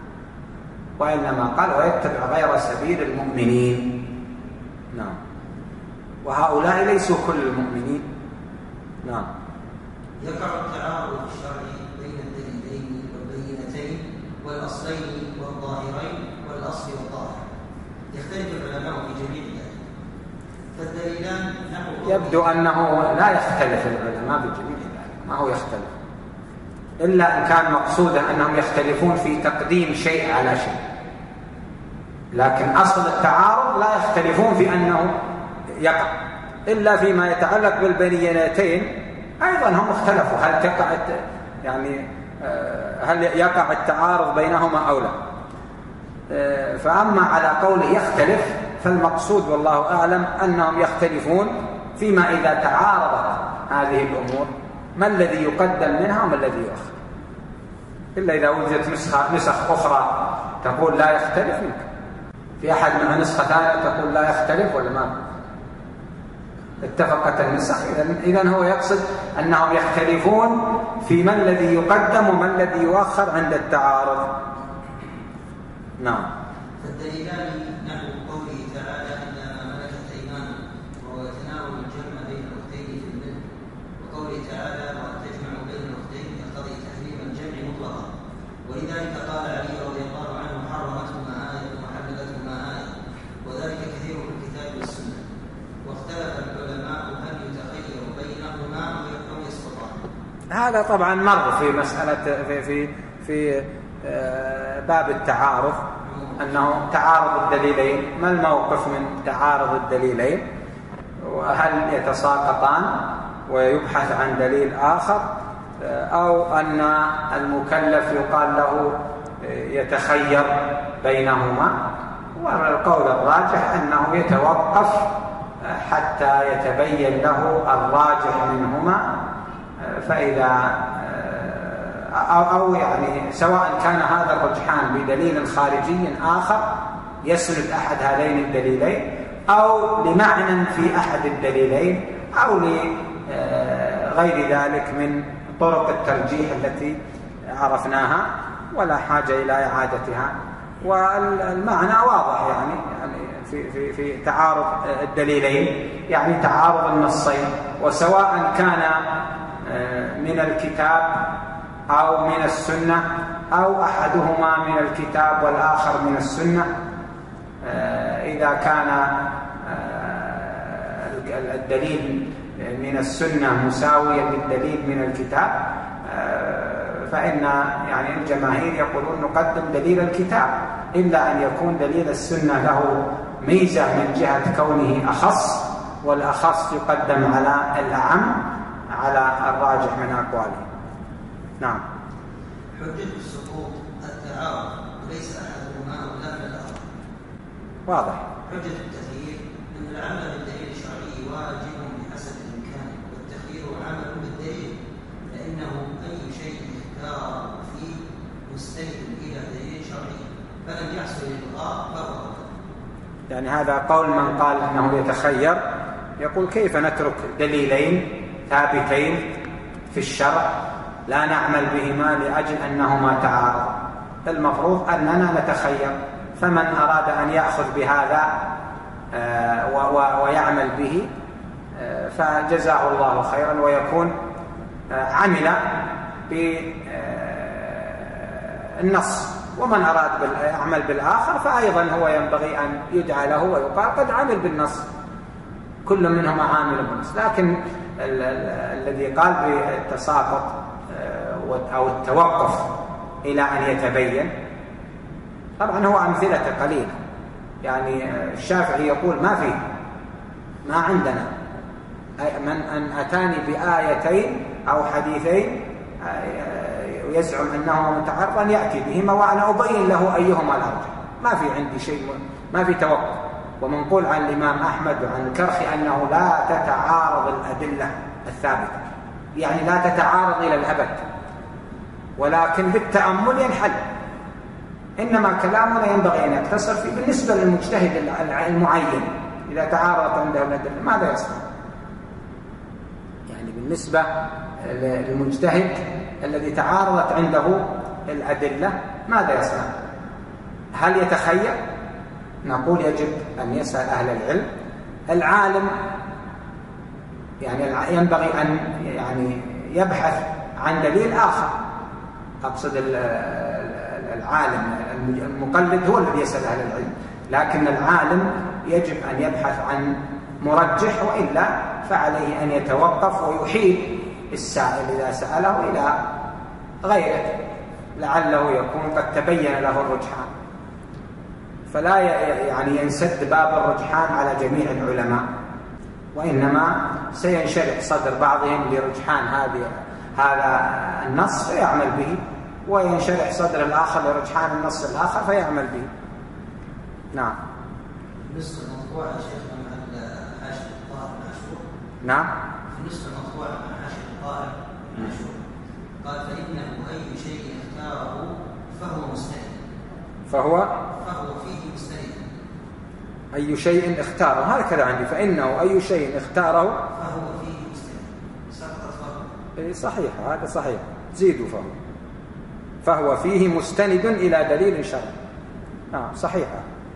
وإنما قال ويتبع غير سبيل المؤمنين. نعم. وهؤلاء ليسوا كل المؤمنين. نعم. يقع التعارض الشرعي بين الدليلين والبينتين والأصلين والظاهرين والأصل والظاهر، يختلف العلماء في جميع ذلك، فالدليلان نحو يبدو أنه لا يختلف العلماء بجميع ذلك، ما هو يختلف إلا إن كان مقصودا أنهم يختلفون في تقديم شيء على شيء، لكن أصل التعارض لا يختلفون في أنه يقع، إلا فيما يتعلق بالبينتين. أيضا هم اختلفوا هل تقع يعني هل يقع التعارض بينهما أو لا. فأما على قول يختلف فالمقصود والله أعلم أنهم يختلفون فيما إذا تعارضت هذه الأمور ما الذي يقدم منها وما الذي يؤخر، إلا إذا وجدت نسخة نسخ أخرى تقول لا يختلف منك. في أحد مع نسخة ثانية تقول لا يختلف ولا ما اتفقت النسخ؟ إذن هو يقصد أنهم يختلفون في ما الذي يقدم وما الذي يؤخر عند التعارض. نعم. فالدليلان نحو قوله تعالى إلا ما ملكت أيمانكم، وهو يتناول الجمع بين الأختين في الملك، وقوله تعالى وأن تجمعوا بين الأختين يقتضي تحريم الجمع مطلقا، ولذلك قال علي رضي الله عنه حرمتهما آية وحللتهما آية، وذلك كثير في الكتاب والسنة، واختلف العلماء هل يتخير بينهما أو يسقطان. هذا طبعا مر في مسألة في في في باب التعارض، أنه تعارض الدليلين، ما الموقف من تعارض الدليلين، وهل يتساقطان ويبحث عن دليل آخر، أو أن المكلف يقال له يتخير بينهما. والقول الراجح أنه يتوقف حتى يتبين له الراجح منهما، فإذا أو, أو يعني سواء كان هذا الرجحان بدليل خارجي آخر يسند أحد هذين الدليلين، أو لمعنى في أحد الدليلين، أو لغير ذلك من طرق الترجيح التي عرفناها ولا حاجة إلى إعادتها. والمعنى واضح يعني, يعني في, في, في تعارض الدليلين يعني تعارض النصين، وسواء كان من الكتاب أو من السنة أو أحدهما من الكتاب والآخر من السنة، إذا كان الدليل من السنة مساويا للدليل من الكتاب فإن يعني الجماهير يقولون نقدم دليل الكتاب، إلا أن يكون دليل السنة له ميزة من جهة كونه أخص، والأخص يقدم على الأعم على الراجح من أقواله. نعم. حجة السقوط التعارض وليس أحدهما أولى من الآخر. واضح. حجة التخيير أن العمل بالدليل الشرعي واجب بحسب الإمكان، والتخيير عمل بالدليل، فإنه أي شيء اختار فيه مستند إلى دليل شرعي فلم يحصل الإلغاء فهو يعني هذا قول من قال أنه يتخير، يقول كيف نترك دليلين ثابتين في الشرع لا نعمل بهما لأجل أنهما تعارض؟ المفروض أننا نتخير، فمن أراد أن يأخذ بهذا ويعمل به فجزاه الله خيرا ويكون عمل بالنص، ومن أراد يعمل بالآخر فأيضا هو ينبغي أن يدعى له ويقال قد عمل بالنص، كل منهما عامل بالنص. لكن الذي قال بالتساقط أو التوقف إلى أن يتبين طبعا هو أمثلة قليلة. يعني الشافعي يقول ما فيه، ما عندنا من أن أتاني بآيتين أو حديثين ويزعم أنهما متعارضان يأتي بهما وأنا أبين له أيهما الأرجح. ما في عندي شيء، ما في توقف. ومنقول عن الإمام أحمد وعن الكرخي أنه لا تتعارض الأدلة الثابتة، يعني لا تتعارض إلى الأبد، ولكن بالتأمل ينحل. إنما كلامنا ينبغي أن يقتصر فيه بالنسبة للمجتهد المعين. إذا تعارضت عنده الأدلة ماذا يصنع؟ يعني بالنسبة للمجتهد الذي تعارضت عنده الأدلة ماذا يصنع؟ هل يتخير؟ نقول يجب أن يسأل أهل العلم. العالم يعني ينبغي أن يعني يبحث عن دليل آخر. أقصد العالم، المقلد هو الذي يسأل أهل العلم، لكن العالم يجب أن يبحث عن مرجح، وإلا فعليه أن يتوقف ويحيل السائل إذا سأله إلى غيره لعله يكون قد تبين له الرجحان. فلا يعني ينسد باب الرجحان على جميع العلماء، وإنما سينشرح صدر بعضهم لرجحان هذه هذا النص فيعمل به، وينشرح صدر الآخر لرجحان النص الآخر فيعمل به. نعم. بالنسبة للمطبوع يا شيخ من حاشية الطاهر بن عاشور. نعم. بالنسبة للمطبوع من حاشية الطاهر بن عاشور قال فإنه أي شيء اختاره فهو مستند. فهو فهو فيه مستند. أي شيء اختاره، هكذا عندي، فإنه أي شيء اختاره فهو فيه مستند. سقطت فهو. صحيح، هذا صحيح، زيدوا فهو فهو فيه مستند إلى دليل شرعي. نعم صحيح.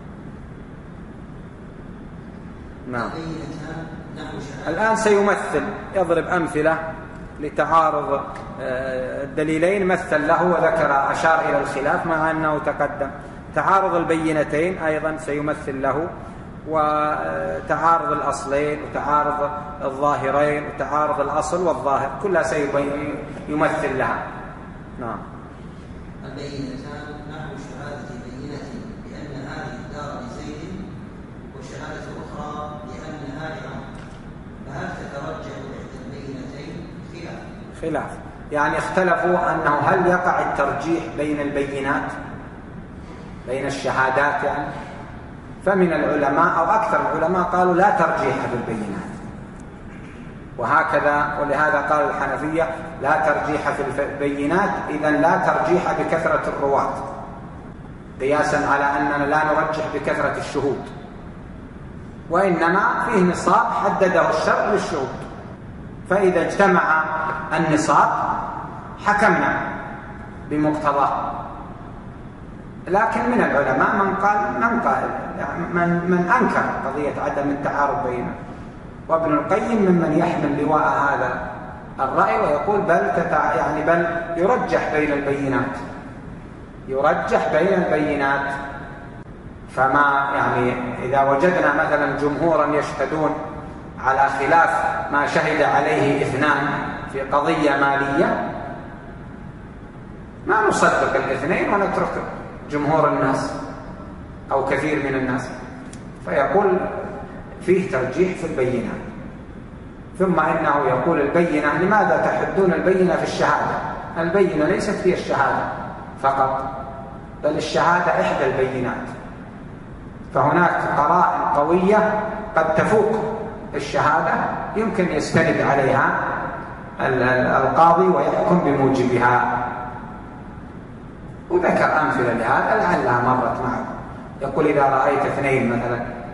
نعم. الآن سيمثل، يضرب أمثلة لتعارض الدليلين، مثل له وذكر أشار إلى الخلاف مع أنه تقدم. تعارض البينتين أيضا سيمثل له، وتعارض الأصلين وتعارض الظاهرين وتعارض الأصل والظاهر كلها سيمثل لها. نعم. البينتان نحو شهادة بينة بأن هذه الدار لزيد وشهادة أخرى بأنها لعمر، فهل تترجح إحدى البينتين؟ خلاف. خلاف يعني اختلفوا أنه هل يقع الترجيح بين البينات، بين الشهادات يعني. فمن العلماء أو أكثر العلماء قالوا لا ترجيح بالبينات، وهكذا ولهذا قال الحنفية لا ترجيح في البينات، إذن لا ترجيح بكثرة الرواة، قياسا على أننا لا نرجح بكثرة الشهود، وإنما فيه نصاب حدده الشرع للشهود، فإذا اجتمع النصاب حكمنا بمقتضاه. لكن من العلماء من قال من قال من, من أنكر قضية عدم التعارض بينه، وابن القيم ممن يحمل لواء هذا الرأي ويقول بل تتع... يعني بل يرجح بين البينات، يرجح بين البينات. فما يعني إذا وجدنا مثلا جمهورا يشهدون على خلاف ما شهد عليه اثنان في قضية مالية، ما نصدق الاثنين ونترك جمهور الناس أو كثير من الناس، فيقول فيه ترجيح في البينات. ثم إنه يقول البينة، لماذا تحدون البينة في الشهادة؟ البينة ليست هي الشهادة فقط، بل الشهادة إحدى البينات، فهناك قرائن قوية قد تفوق الشهادة يمكن يستند عليها القاضي ويحكم بموجبها. وذكر أمثلة لهذا لعلها مرت معكم. يقول إذا رأيت اثنين مثلا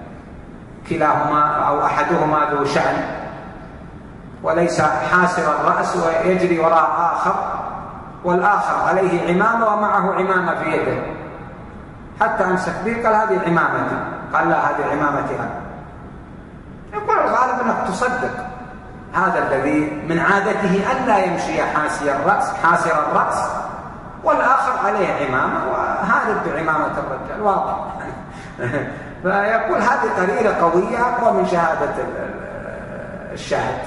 كلاهما أو أحدهما ذو شأن وليس حاسر الرأس ويجري وراء آخر والآخر عليه عمامة ومعه عمامة في يده، حتى أمسك به قال هذه عمامتي، قال لا هذه عمامتي أنا. يقول الغالب أنك تصدق هذا الذي من عادته أن لا يمشي حاسر الرأس حاسر الرأس والآخر عليه عمامة وهارب بعمامة الرجال واضح. فيقول هذه قرينة قوية أقوى من شهادة الشاهد،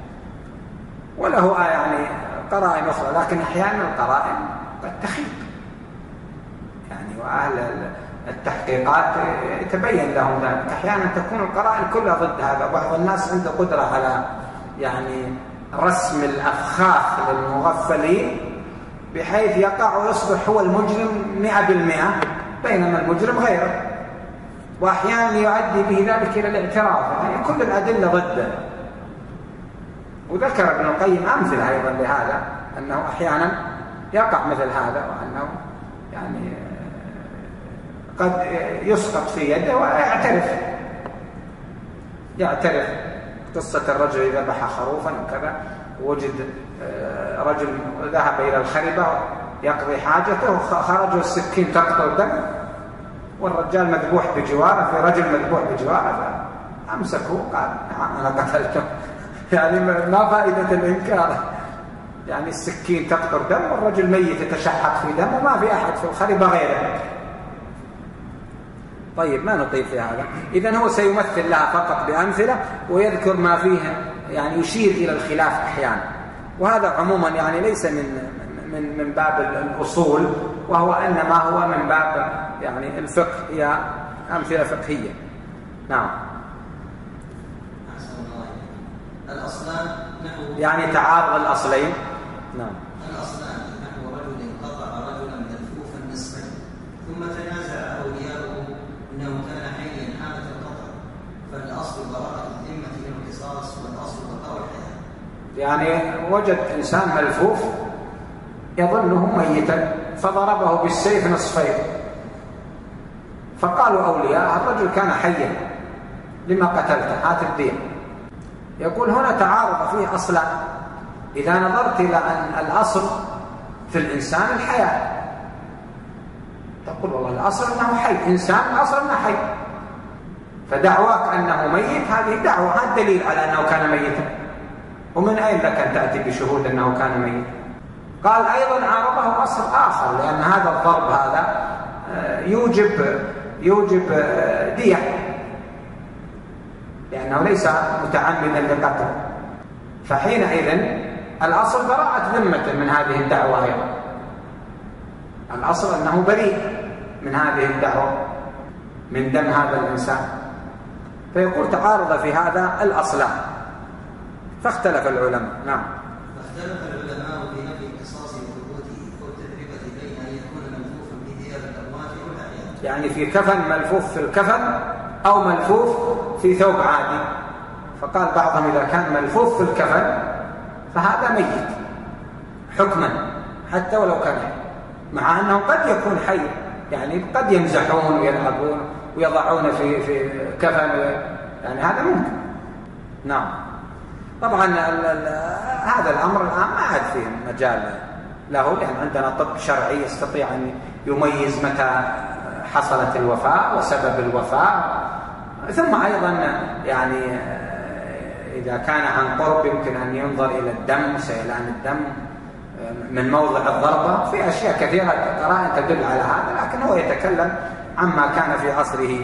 وله يعني قرائن أخرى، لكن أحيانا القرائن قد تخيب يعني، وأهل التحقيقات يتبين لهم ذلك. أحيانا تكون القرائن كلها ضد هذا. بعض الناس عنده قدرة على يعني رسم الأفخاخ للمغفلين بحيث يقع ويصبح هو المجرم مئة بالمئة بينما المجرم غيره، وأحيانا يؤدي به ذلك إلى الاعتراف. يعني كل الأدلة ضده. وذكر ابن القيم أمثلة أيضا لهذا، أنه أحيانا يقع مثل هذا، وأنه يعني قد يسقط في يده ويعترف يعترف قصة الرجل ذبح خروفا وكذا، وجد رجل ذهب إلى الخربة يقضي حاجته وخرجه السكين تقطر دم، والرجال مذبوح بجواره، في رجل مذبوح بجواره، فأمسكه قال نعم أنا قتلته. يعني ما فائدة الإنكار؟ يعني السكين تقطر دم والرجل ميت يتشحط في دم وما في أحد في الخربة غيره. طيب ما نطيل في هذا. إذن هو سيمثل لها فقط بأمثلة ويذكر ما فيها يعني يشير إلى الخلاف أحيانا، وهذا عموما يعني ليس من من من باب الأصول، وهو إنما هو من باب يعني الفقه، هي أمثلة فقهية. نعم. الأصلان نحو يعني تعارض الأصلين. نعم. الأصلان نحو رجل قطع رجلا ملفوفا نصفين ثم تنازع أولياؤه إنه كان حيا حالة القطع، فالأصل براءة الذمة من القصاص والأصل بقاء الحياة. يعني وجد إنسان ملفوف يظنه ميتا فضربه بالسيف نصفين، فقالوا أولياء الرجل كان حيا لما قتلته هات الدية. يقول هنا تعارض فيه أصلا. إذا نظرت إلى أن الأصل في الإنسان الحياة، تقول والله الأصل أنه حي، إنسان الأصل أنه حي، فدعواك أنه ميت هذه دعوة، هذا دليل على أنه كان ميتا، ومن أين لك أن تأتي بشهود أنه كان ميتا؟ قال أيضا عارضه أصل آخر، لأن هذا الضرب هذا يوجب يوجب دية، لأنه ليس متعمدا لقتل، فحينئذ الأصل براءة ذمة من هذه الدعوة أيضا. الأصل أنه بريء من هذه الدعوة من دم هذا الإنسان. فيقول تعارض في هذا الأصلان، فاختلف العلماء. نعم. فاختلف العلماء في نفي القصاص وثبوته والتفرقة بين أن يكون ملفوفا في ثياب الأموات أو الأحياء، يعني في كفن ملفوف في الكفن أو ملفوف في ثوب عادي. فقال بعضهم إذا كان ملفوف في الكفن فهذا ميت حكما حتى ولو كان حي، مع أنه قد يكون حي، يعني قد يمزحون ويلعبون ويضعون في في كفن، يعني هذا ممكن. نعم. طبعا ال ال هذا الأمر الآن ما عاد فيه مجال له، لأن عندنا طب شرعي يستطيع أن يميز متى حصلت الوفاة وسبب الوفاة. ثم أيضا يعني إذا كان عن قرب يمكن أن ينظر إلى الدم، سيلان الدم من موضع الضربة، في أشياء كثيرة قرائن تدل على هذا، لكن هو يتكلم عما كان في عصره.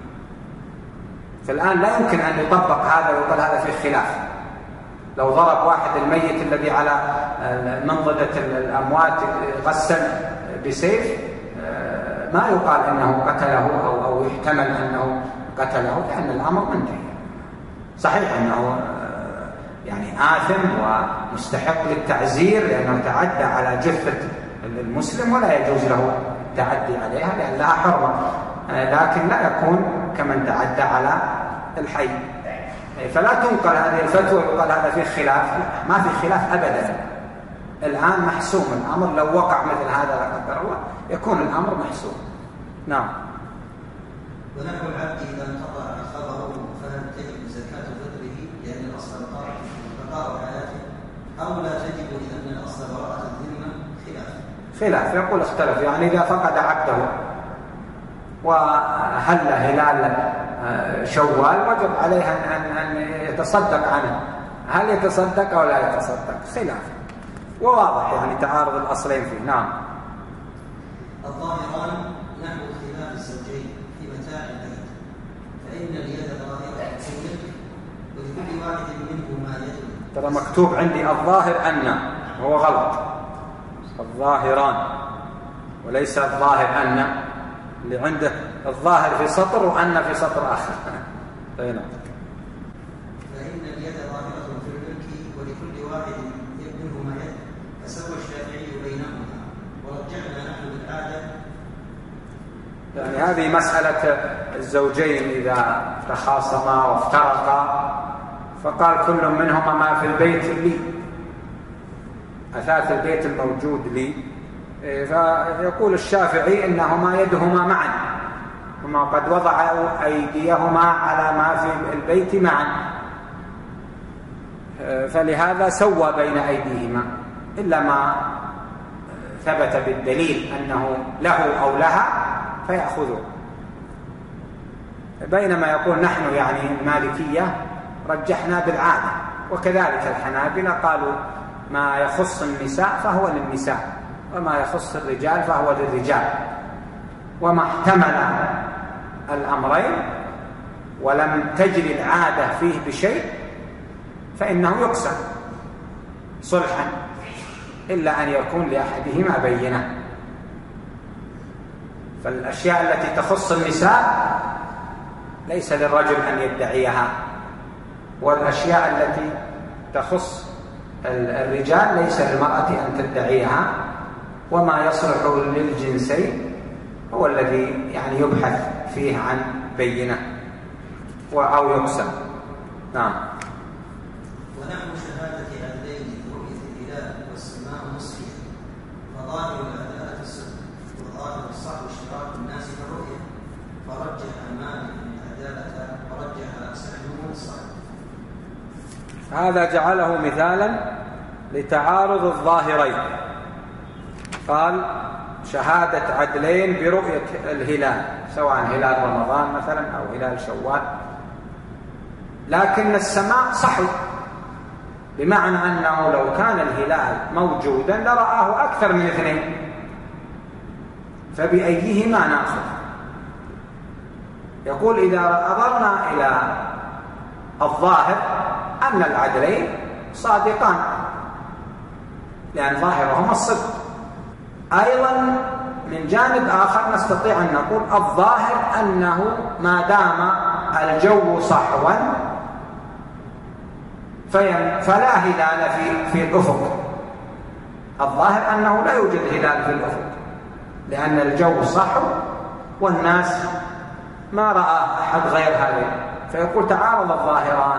فالآن لا يمكن أن يطبق هذا ويقول هذا في خلاف. لو ضرب واحد الميت الذي على منضدة الأموات غسل بسيف ما يقال أنه قتله أو, أو يحتمل أنه قتله، لأن الأمر منتهي. صحيح أنه يعني آثم ومستحق للتعزير لأنه تعدى على جثة المسلم ولا يجوز له التعدي عليها لأن لها حرمة، لكن لا يكون كمن تعدى على الحي. فلا تنقل هذه الفتوى ويقال هذا فيه خلاف، ما في خلاف أبدا. الآن محسوم الأمر، لو وقع مثل هذا لا قدر الله يكون الأمر محسوم. نعم. ونحو العبد إذا انقطع خبره فهل بقاء حياته أو لا تجب لأن الأصل براءة الذمة خلاف؟ خلاف، يقول اختلف. يعني إذا فقد عبده وهل هلال شوال وجب عليه أن أن يتصدق عنه، هل يتصدق أو لا يتصدق؟ خلاف، وواضح يعني تعارض الأصلين فيه. نعم. الظاهران نحو اختلاف الزوجين في متاع البيت، فإن اليد ظاهرة في الملك ولكل واحد منهما يد. ترى مكتوب عندي الظاهر أن، هو غلط، الظاهران وليس الظاهر أن، اللي عنده الظاهر في سطر وأن في سطر آخر. فإن اليد ظاهرة في الملك ولكل واحد منهما يد، فسوى الشافعي بينهما ورجعنا نحن بالعادة. يعني هذه مسألة الزوجين إذا تخاصما وافترقا فقال كل منهما ما في البيت لي، أثاث البيت الموجود لي، فيقول الشافعي إنهما يدهما معا، هما قد وضعوا أيديهما على ما في البيت معا، فلهذا سوى بين أيديهما إلا ما ثبت بالدليل أنه له أو لها فيأخذه. بينما يقول نحن يعني المالكية رجحنا بالعادة، وكذلك الحنابلة قالوا ما يخص النساء فهو للنساء وما يخص الرجال فهو للرجال، وما احتمل الأمرين ولم تجري العادة فيه بشيء فإنه يقسم صلحا إلا أن يكون لأحدهما بينة. فالأشياء التي تخص النساء ليس للرجل أن يدعيها، والأشياء التي تخص الرجال ليس للمرأة أن تدعيها، وما يصلح للجنسين هو الذي يعني يبحث فيه عن بينة أو يقسم. نعم. ونحن شهادة هذين رؤية الهلال والسماء مصفية، فظاهر العدالة الصدق وظاهر الصح اشتراك الناس في الرؤية، فرجح مالك العدالة ورجح سحنون الصح. هذا جعله مثالا لتعارض الظاهرين، قال شهادة عدلين برؤية الهلال سواء هلال رمضان مثلا أو هلال شوال، لكن السماء صحو، بمعنى أنه لو كان الهلال موجودا لرآه أكثر من اثنين، فبأيهما نأخذ؟ يقول إذا نظرنا إلى الظاهر أن العدلين صادقان لأن ظاهرهما الصدق. أيضا من جانب آخر نستطيع أن نقول الظاهر أنه ما دام الجو صحوا فلا هلال في في الأفق. الظاهر أنه لا يوجد هلال في الأفق لأن الجو صحو والناس ما رأى أحد غير هذا، فيقول تعارض الظاهران،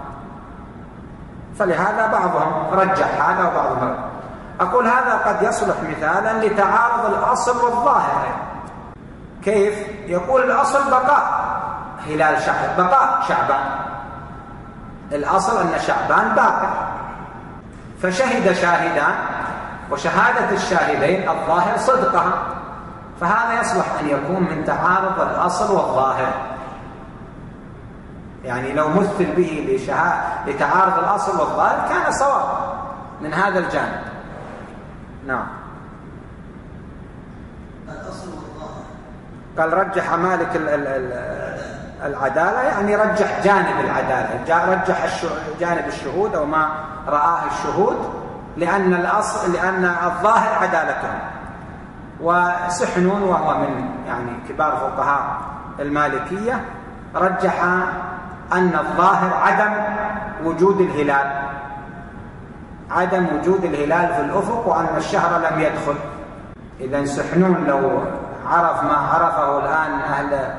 فلهذا بعضهم رجح هذا وبعضهم رجح. أقول هذا قد يصلح مثالا لتعارض الأصل والظاهر. كيف؟ يقول الأصل بقاء هلال شعبان، بقاء شعبان، الأصل أن شعبان باقي، فشهد شاهدان وشهادة الشاهدين الظاهر صدقها، فهذا يصلح أن يكون من تعارض الأصل والظاهر. يعني لو مثل به لتعارض الأصل والظاهر كان صواب من هذا الجانب. نعم. الأصل والظاهر قال رجح مالك العدالة، يعني رجح جانب العدالة، رجح جانب الشهود أو ما رآه الشهود، لأن الأصل لأن الظاهر عدالتهم. وسحنون وهو من يعني كبار فقهاء المالكية رجح أن الظاهر عدم وجود الهلال، عدم وجود الهلال في الأفق، وأن الشهر لم يدخل. إذن سحنون لو عرف ما عرفه الآن أهل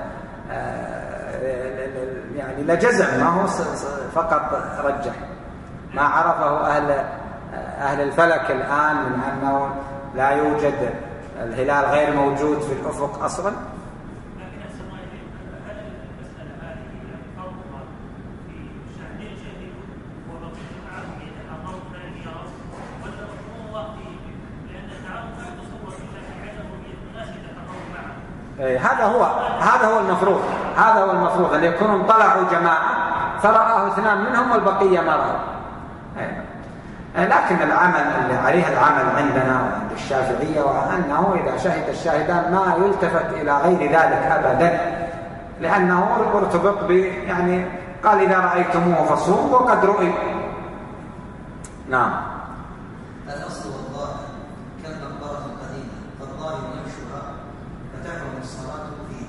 يعني لجزم، ما هو فقط رجح ما عرفه أهل أهل الفلك الآن من أنه لا يوجد الهلال غير موجود في الأفق أصلا. هذا هو هذا هو المفروض هذا هو المفروض أن يكونوا طلعوا جماعة فرآه اثنان منهم والبقية ما رأوا. لكن العمل اللي عليه العمل عندنا وعند الشافعية وأنه إذا شهد الشاهدان ما يلتفت إلى غير ذلك أبدا، لأنه ارتبط ب يعني قال إذا رأيتموه فصوموا وقد رؤي. نعم. الأصل والظاهر كالمقبرة القديمة فالظاهر يمشها فتحرم الصلاة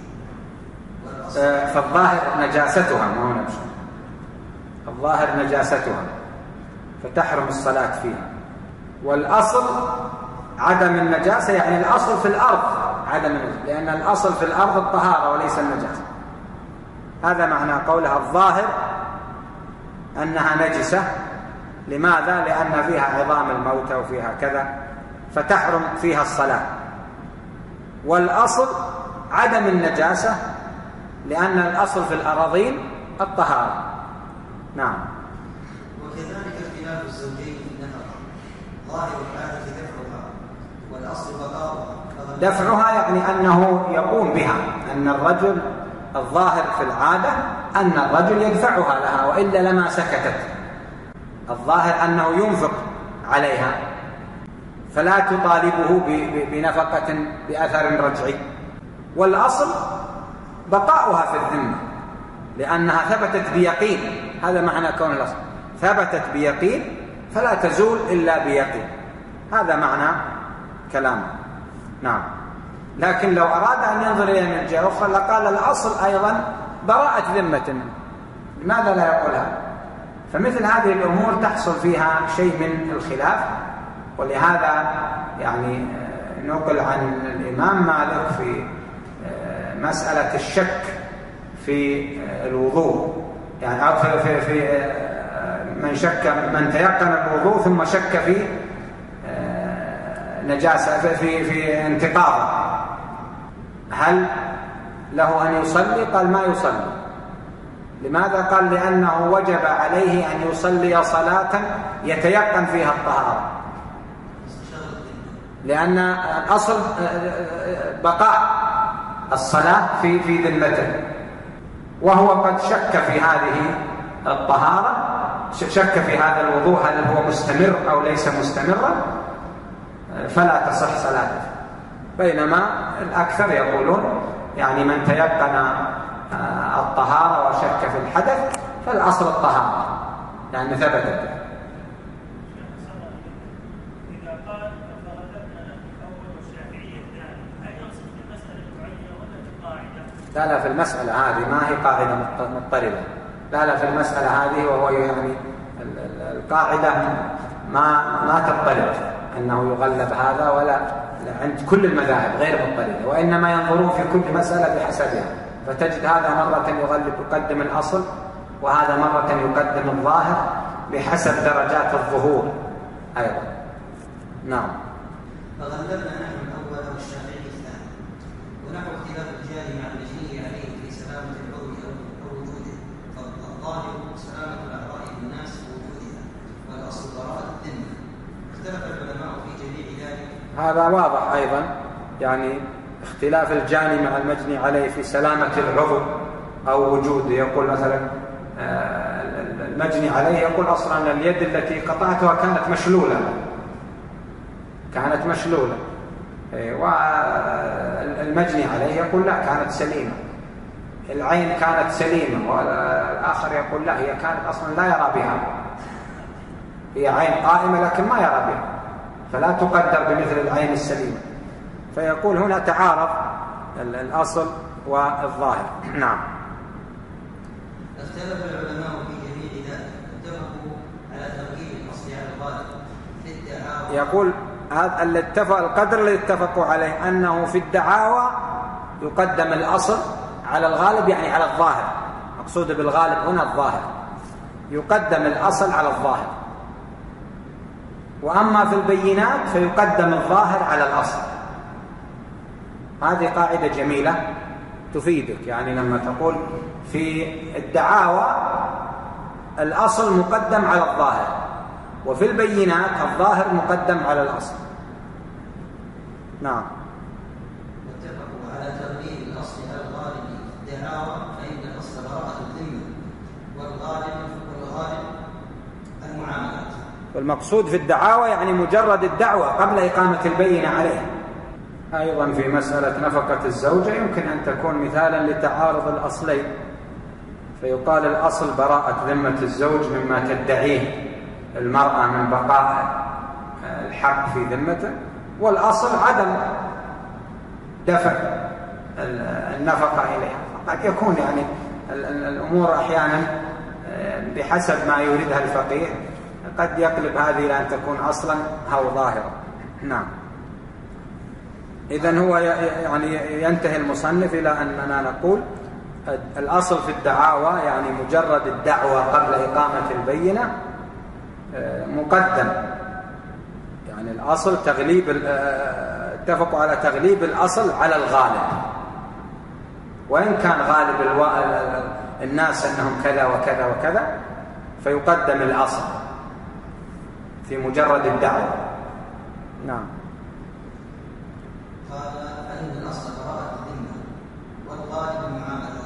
فيه. فالظاهر نجاستها ما هو نمشها، الظاهر نجاستها فتحرم الصلاة فيها. والأصل عدم النجاسة، يعني الأصل في الأرض عدم النجاسة، لأن الأصل في الأرض الطهارة وليس النجاسة. هذا معنى قولها الظاهر أنها نجسة. لماذا؟ لأن فيها عظام الموتى وفيها كذا فتحرم فيها الصلاة. والأصل عدم النجاسة لأن الأصل في الأراضين الطهارة. نعم. وكذلك اختلاف الزوجين في النفقة ظاهر العادة دفعها والأصل بقاؤها. دفعها يعني أنه يقوم بها، أن الرجل الظاهر في العادة أن الرجل يدفعها لها وإلا لما سكتت. الظاهر أنه ينفق عليها فلا تطالبه بنفقة بأثر رجعي. والأصل بقاؤها في الذمة لأنها ثبتت بيقين. هذا معنى كون الأصل ثبتت بيقين فلا تزول إلا بيقين. هذا معنى كلامه. نعم. لكن لو أراد أن ينظر إلى من جهة أخرى لقال الأصل أيضا براءة ذمة. لماذا لا يقول هذا؟ فمثل هذه الأمور تحصل فيها شيء من الخلاف. ولهذا يعني نقل عن الإمام مالك في مسألة الشك في الوضوء، يعني أو في, في, في من شك من تيقن الوضوء ثم شك في نجاسة في في انتقاضه، هل له أن يصلي؟ قال ما يصلي. لماذا؟ قال لأنه وجب عليه أن يصلي صلاة يتيقن فيها الطهارة، لأن الأصل بقاء الصلاة في في ذمته، وهو قد شك في هذه الطهارة، شك في هذا الوضوء هل هو مستمر أو ليس مستمرا، فلا تصح صلاته. بينما الأكثر يقولون يعني من تيقن الطهارة وشك في الحدث فالأصل الطهارة يعني ثبتت. لا لا في المسألة هذه ما هي قاعدة مضطردة. لا لا في المسألة هذه وهو يعني القاعدة ما ما تضطرد أنه يغلب هذا ولا عند كل المذاهب غير مضطردة، وإنما ينظرون في كل مسألة بحسبها. فتجد هذا مرة يغلب يقدم الأصل وهذا مرة يقدم الظاهر بحسب درجات الظهور أيضا. نعم. فغلبنا نحن الأول والشافعي الثاني، ونحو اختلاف الجاري مع المجني عليه في سلامة العضو أو وجوده، فالظاهر سلامة الأعضاء بالناس ووجودها، والأصل براءة الذمة. اختلف العلماء في جميع ذلك. هذا واضح أيضا، يعني اختلاف الجاني مع المجني عليه في سلامة العضو أو وجوده. يقول مثلا المجني عليه يقول أصلا اليد التي قطعتها كانت مشلولة كانت مشلولة والمجني عليه يقول لا كانت سليمة. العين كانت سليمة، والآخر يقول لا هي كانت أصلا لا يرى بها، هي عين قائمة لكن ما يرى بها فلا تقدر بمثل العين السليمة. فيقول هنا تعارض الأصل والظاهر. نعم. اختلف العلماء في جميع ذلك، اتفقوا على تركيب الأصل على الغالب في الدعاوى. يقول هذا اللي اتفق القدر اللي اتفقوا عليه أنه في الدعاوى يقدم الأصل على الغالب، يعني على الظاهر. مقصود بالغالب هنا الظاهر، يقدم الأصل على الظاهر. وأما في البينات فيقدم الظاهر على الأصل. هذه قاعدة جميلة تفيدك، يعني لما تقول في الدعاوى الأصل مقدم على الظاهر، وفي البينات الظاهر مقدم على الأصل. نعم. واتفقوا على تغليب الدعاوى فإن الأصل براءة الذمة والغالب والغالب المعاملات. والمقصود في الدعاوى يعني مجرد الدعوة قبل إقامة البينة عليها. أيضا في مسألة نفقة الزوجة يمكن أن تكون مثالا لتعارض الأصلين، فيقال الأصل براءة ذمة الزوج مما تدعيه المرأة من بقاء الحق في ذمته، والأصل عدم دفع النفقة إليها. قد يكون يعني الأمور أحيانا بحسب ما يريدها الفقيه قد يقلب هذه إلى أن تكون أصلا أو ظاهرة. نعم. إذن هو يعني ينتهي المصنف إلى أننا نقول الأصل في الدعاوى يعني مجرد الدعوة قبل إقامة البينة مقدم، يعني الأصل تغليب، اتفقوا على تغليب الأصل على الغالب، وإن كان غالب الو... الناس أنهم كذا وكذا وكذا فيقدم الأصل في مجرد الدعوة. نعم. قال فإن الأصل براءة الذمة والغالب المعاملات،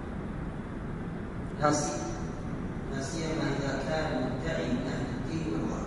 لا سيما إذا كان المدعي من أهل الدين والورع.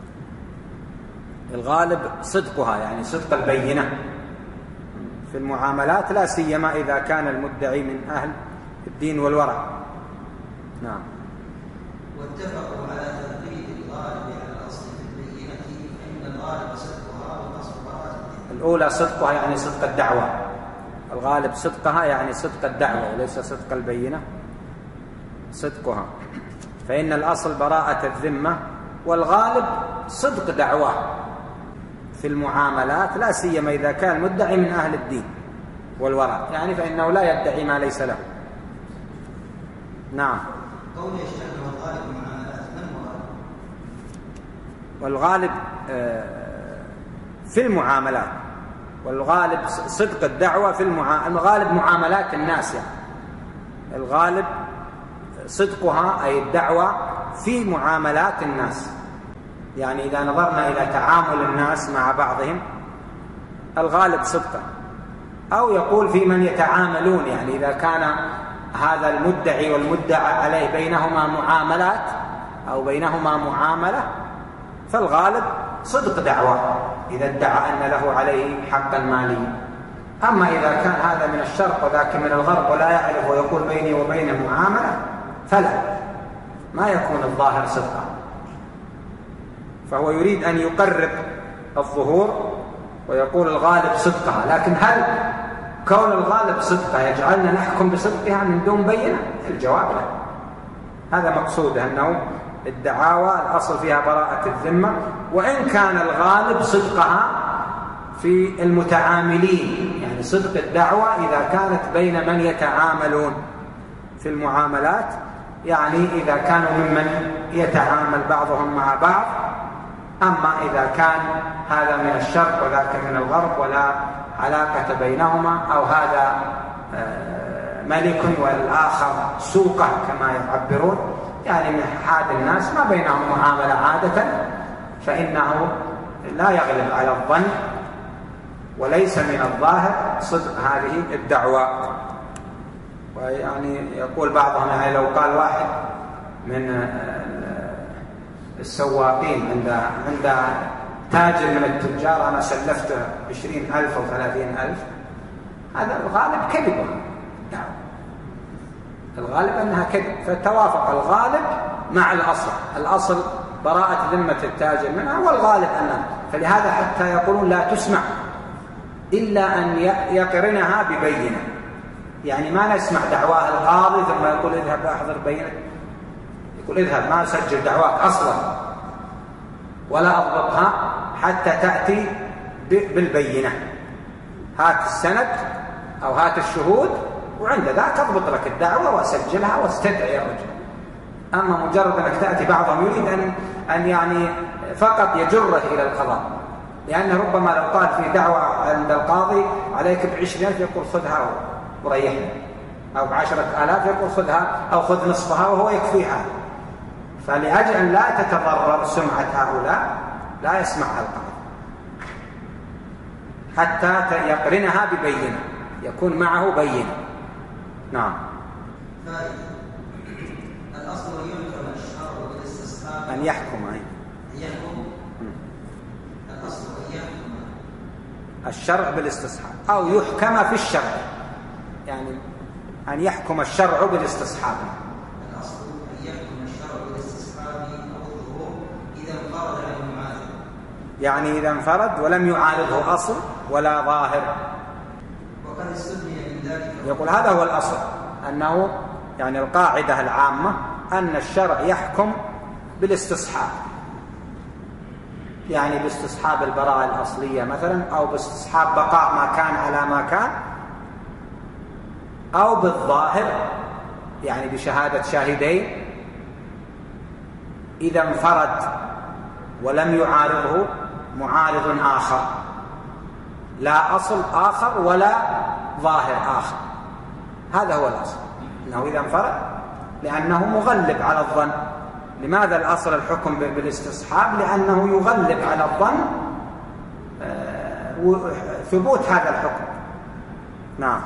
الغالب صدقها يعني صدق البينة في المعاملات، لا سيما إذا كان المدعي من أهل الدين والورع. نعم. واتفقوا على تغليب الغالب على الأصل في البينة فإن الغالب صدقها والأصل براءة الذمة. الأولى صدقها يعني صدق الدعوة، الغالب صدقها يعني صدق الدعوة وليس صدق البينة، صدقها. فإن الأصل براءة الذمة والغالب صدق دعواه في المعاملات، لا سيما إذا كان مدعي من أهل الدين والورع، يعني فإنه لا يدعي ما ليس له. نعم. قول يشتغل والغالب المعاملات من الغالب؟ والغالب في المعاملات، والغالب صدق الدعوة في المعاملات، الغالب معاملات الناس، يعني الغالب صدقها أي الدعوة في معاملات الناس. يعني إذا نظرنا إلى تعامل الناس مع بعضهم الغالب صدقا، أو يقول في من يتعاملون، يعني إذا كان هذا المدعي والمدعى عليه بينهما معاملات أو بينهما معاملة فالغالب صدق دعوة إذا ادعى أن له عليه حقا ماليا. أما إذا كان هذا من الشرق وذاك من الغرب ولا يعرف ويقول بيني وبينه معاملة فلا، ما يكون الظاهر صدقا. فهو يريد أن يقرب الظهور ويقول الغالب صدقها، لكن هل كون الغالب صدقها يجعلنا نحكم بصدقها من دون بينة؟ الجواب لا. هذا مقصوده، أنه الدعاوى الأصل فيها براءة الذمة، وإن كان الغالب صدقها في المتعاملين، يعني صدق الدعوة إذا كانت بين من يتعاملون في المعاملات، يعني إذا كانوا ممن يتعامل بعضهم مع بعض. أما إذا كان هذا من الشرق وذاك من الغرب ولا علاقة بينهما، أو هذا ملك والآخر سوقه كما يعبرون، يعني من حاد الناس ما بينهم معاملة عادة، فإنه لا يغلب على الظن وليس من الظاهر صدق هذه الدعوة. ويعني يقول بعضهم يعني لو قال واحد من السواقين عند عند تاجر من التجار أنا سلفته عشرين ألف أو ثلاثين ألف، هذا الغالب كذب الدعوة، الغالب أنها كذب، فتوافق الغالب مع الأصل، الأصل براءة ذمة التاجر منها والغالب أنها، فلهذا حتى يقولون لا تسمع إلا أن يقرنها ببينة، يعني ما نسمع دعواه القاضي ثم يقول اذهب أحضر بينة، يقول اذهب ما أسجل دعواك أصلا ولا أضبطها حتى تأتي بالبينة، هات السند أو هات الشهود وعند ذاك أضبط لك الدعوة وأسجلها واستدعي الرجل. أما مجرد أنك تأتي بعضهم يريد أن, أن يعني فقط يجره إلى القضاء، لأن ربما لو قال في دعوة عند القاضي عليك بعشرين ألف يقول خذها وريحنا، أو بعشرة آلاف يقول خذها أو خذ نصفها وهو يكفيها. فلأجل أن لا تتضرر سمعة هؤلاء لا يسمعها القاضي حتى يقرنها ببينة، يكون معه بينة. نعم. فائدة: الأصل يحكم الشرع بالاستصحاب أن يحكم أي أن يحكم الأصل أن يحكم الشرع بالاستصحاب أو يحكم في الشرع، يعني أن يحكم الشرع بالاستصحاب. الأصل أن يحكم الشرع بالاستصحاب أو الظهور إذا انفرد عن المعارض، يعني إذا انفرد ولم يعارضه أصل ولا ظاهر. وقد استثني من ذلك يقول هذا هو الأصل، أنه يعني القاعدة العامة أن الشرع يحكم بالاستصحاب، يعني باستصحاب البراءة الأصلية مثلا، أو باستصحاب بقاء ما كان على ما كان، أو بالظاهر يعني بشهادة شاهدين إذا انفرد ولم يعارضه معارض آخر، لا أصل آخر ولا ظاهر آخر. هذا هو الأصل، أنه إذا انفرد لأنه مغلب على الظن. لماذا الأصل الحكم بالاستصحاب؟ لأنه يغلب على الظن ثبوت هذا الحكم. نعم.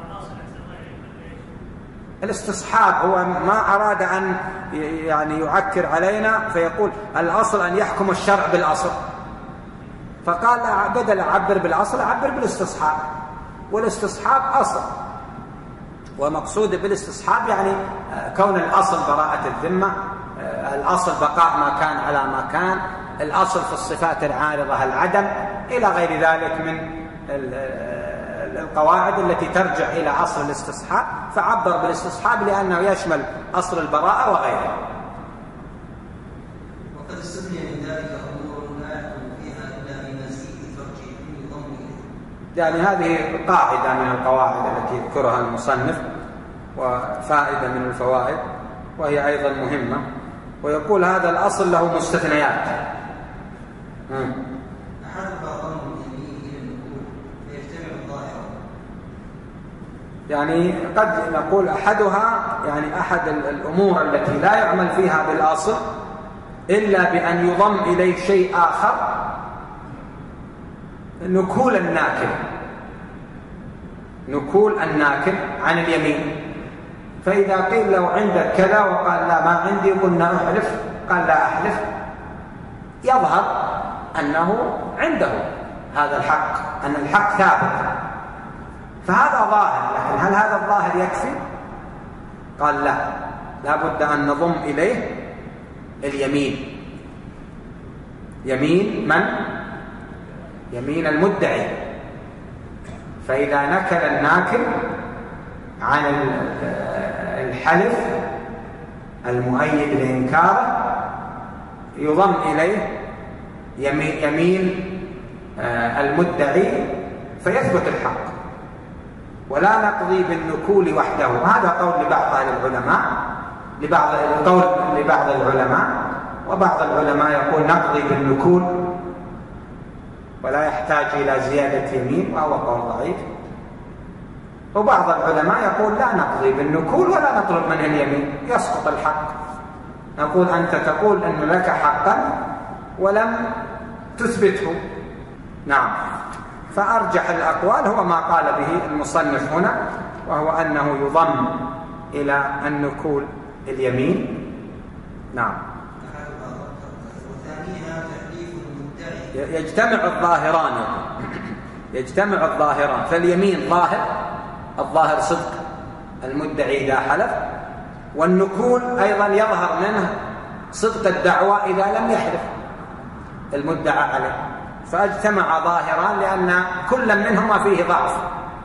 الاستصحاب هو ما أراد أن يعني يعكر علينا فيقول الأصل أن يحكم الشرع بالأصل، فقال بدل أعبر بالأصل أعبر بالاستصحاب، والاستصحاب أصل. ومقصود بالاستصحاب يعني كون الأصل براءة الذمة، الأصل بقاء ما كان على ما كان، الأصل في الصفات العارضة العدم، إلى غير ذلك من القواعد التي ترجع إلى أصل الاستصحاب، فعبر بالاستصحاب لأنه يشمل أصل البراءة وغيره. وقد استثني من ذلك أمور لا يحكم فيها إلا بمزيد ترجيح يضم إليه. يعني هذه قاعدة من القواعد التي يذكرها المصنف، وفائدة من الفوائد، وهي أيضا مهمة. ويقول هذا الأصل له مستثنيات. أحدها ضم اليمين إلى النقول فيجتمع الظاهر. يعني قد نقول أحدها يعني أحد الأمور التي لا يعمل فيها بالأصل إلا بأن يضم إليه شيء آخر، نكول الناكل، نكول الناكل عن اليمين. فإذا قيل له عندك كذا وقال لا ما عندي، قلنا أحلف، قال لا أحلف، يظهر أنه عنده هذا الحق، أن الحق ثابت، فهذا ظاهر. لكن هل هذا الظاهر يكفي؟ قال لا، لا بد أن نضم إليه اليمين. يمين من؟ يمين المدعي. فإذا نكل الناكل عن الحلف المؤيد لإنكاره يضم إليه يمين المدعي فيثبت الحق، ولا نقضي بالنكول وحده. هذا قول لبعض أهل العلماء، لبعض القول لبعض العلماء، وبعض العلماء يقول نقضي بالنكول ولا يحتاج إلى زيادة يمين، وهو قول ضعيف. وبعض العلماء يقول لا نقضي بالنكول ولا نطلب منه اليمين، يسقط الحق. نقول أنت تقول أن لك حقا ولم تثبته. نعم. فأرجح الأقوال هو ما قال به المصنف هنا، وهو أنه يضم إلى النكول اليمين. نعم. يجتمع الظاهران، يجتمع الظاهران، فاليمين ظاهر، الظاهر صدق المدعي إذا حلف، والنكول أيضا يظهر منه صدق الدعوى إذا لم يحلف المدعى عليه. فاجتمع ظاهران لأن كل منهما فيه ضعف،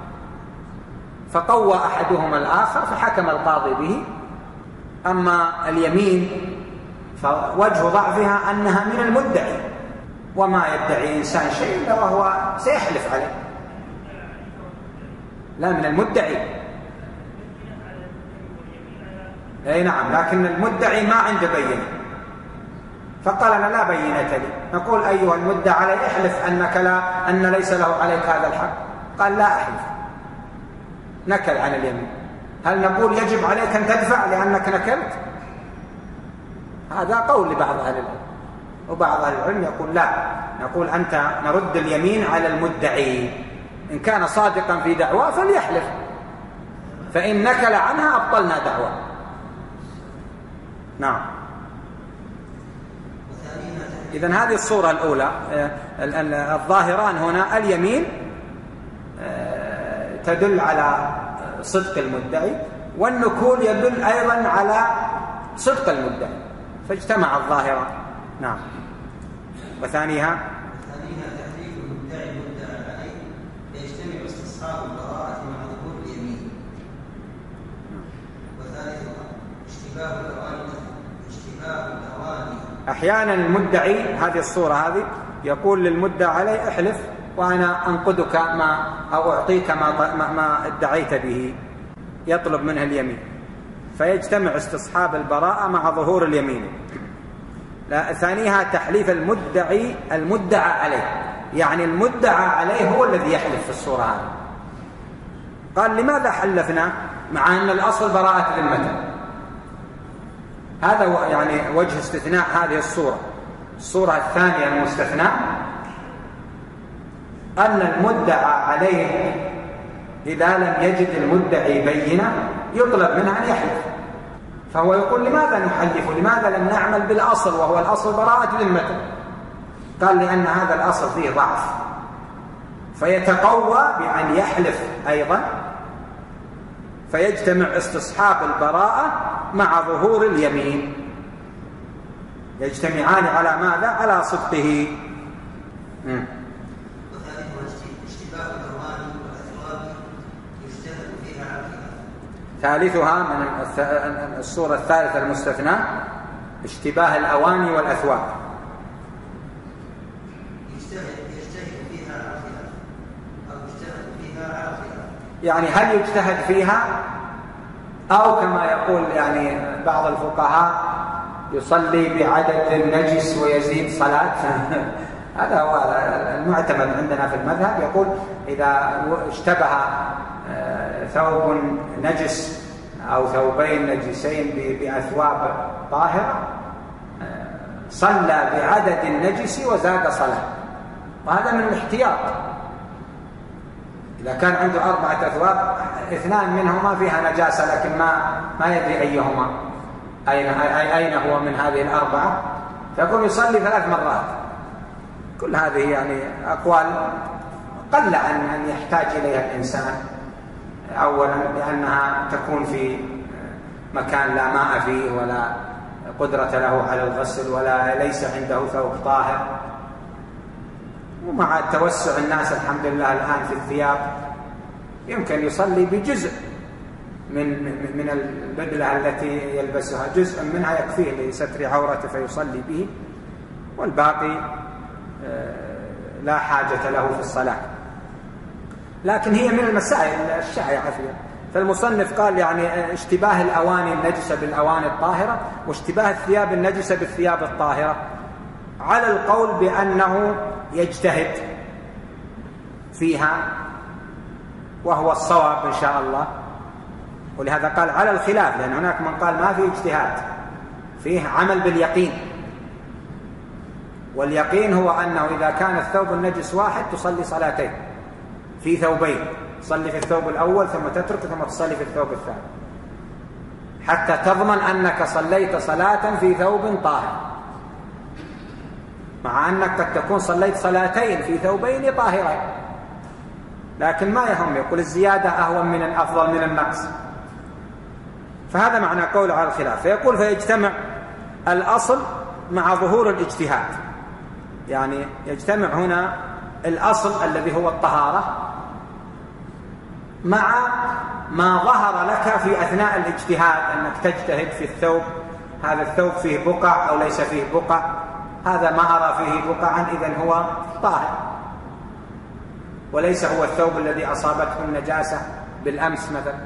فقوى أحدهما الآخر فحكم القاضي به. أما اليمين فوجه ضعفها أنها من المدعي، وما يدعي إنسان شيء إلا وهو سيحلف عليه، لا من المدعي. أي نعم، لكن المدعي ما عنده بينة، فقال أنا لا بينة لي. نقول أيها المدعى علي احلف أنك لا أن ليس له عليك هذا الحق. قال لا أحلف، نكل عن اليمين. هل نقول يجب عليك أن تدفع لأنك نكلت؟ هذا قول لبعض أهل العلم، وبعض أهل العلم يقول لا، نقول أنت نرد اليمين على المدعي، إن كان صادقا في دعواه فليحلف، فإن نكل عنها أبطلنا دعوة. نعم. إذن هذه الصورة الأولى، الظاهران هنا اليمين تدل على صدق المدعي، والنكول يدل أيضا على صدق المدعي، فاجتمع الظاهران. نعم. وثانيها وثانيها تحريف المدعي المدعى عليه فيجتمع استصحاب البراءة مع ظهور اليمين. وثالثها اشتباه الأواني اشتباه الأواني أحيانا المدعي، هذه الصورة هذه، يقول للمدعى عليه احلف وأنا أنقذك ما أو أعطيك ما, ما ادعيت به، يطلب منه اليمين، فيجتمع استصحاب البراءة مع ظهور اليمين. لا، ثانيها تحليف المدعي المدعى عليه، يعني المدعى عليه هو الذي يحلف في الصورة هذه. قال لماذا حلفنا مع أن الأصل براءة ذمته؟ هذا يعني وجه استثناء هذه الصورة. الصورة الثانية المستثناء أن المدعى عليه إذا لم يجد المدعي بينة يطلب منه أن يحلف، فهو يقول لماذا نحلف، لماذا لم نعمل بالأصل وهو الأصل براءة ذمته؟ قال لأن هذا الأصل فيه ضعف، فيتقوى بأن يحلف أيضا، فيجتمع استصحاب البراءة مع ظهور اليمين، يجتمعان على ماذا؟ على صدقه. م. ثالثها من الصورة الثالثة المستثنى اشتباه الأواني والأثواب. يعني هل يجتهد فيها أو كما يقول يعني بعض الفقهاء يصلي بعدد النجس ويزيد صلاة. هذا هو المعتمد عندنا في المذهب، يقول إذا اشتبه ثوب نجس أو ثوبين نجسين بأثواب طاهرة صلى بعدد النجس وزاد صلاة، وهذا من الاحتياط. إذا كان عنده أربعة أثواب اثنان منهما فيها نجاسة لكن ما ما يدري أيهما أين أين هو من هذه الأربعة، فيقوم يصلي ثلاث مرات. كل هذه يعني أقوال قل عن أن يحتاج إليها الإنسان، أولا لأنها تكون في مكان لا ماء فيه ولا قدرة له على الغسل ولا ليس عنده ثوب طاهر، ومع توسع الناس الحمد لله الآن في الثياب يمكن يصلي بجزء من من البدلة التي يلبسها، جزء منها يكفيه لستر عورته فيصلي به، والباقي لا حاجة له في الصلاة. لكن هي من المسائل الشائعة فيها، فالمصنف قال يعني اشتباه الأواني النجسة بالأواني الطاهرة واشتباه الثياب النجسة بالثياب الطاهرة، على القول بأنه يجتهد فيها وهو الصواب إن شاء الله، ولهذا قال على الخلاف، لأن هناك من قال ما فيه اجتهاد، فيه عمل باليقين، واليقين هو أنه إذا كان الثوب النجس واحد تصلي صلاتين في ثوبين، تصلي في الثوب الأول ثم تترك ثم تصلي في الثوب الثاني حتى تضمن أنك صليت صلاة في ثوب طاهر، مع أنك قد تكون صليت صلاتين في ثوبين طاهرين، لكن ما يهم، يقول الزيادة أهون من الأفضل من النقص. فهذا معنى قول على الخلاف. فيقول فيجتمع الأصل مع ظهور الاجتهاد، يعني يجتمع هنا الأصل الذي هو الطهارة مع ما ظهر لك في أثناء الاجتهاد، أنك تجتهد في الثوب، هذا الثوب فيه بقع أو ليس فيه بقع، هذا ما أرى فيه بقعا إذن هو طاهر، وليس هو الثوب الذي أصابته النجاسة بالأمس مثلا،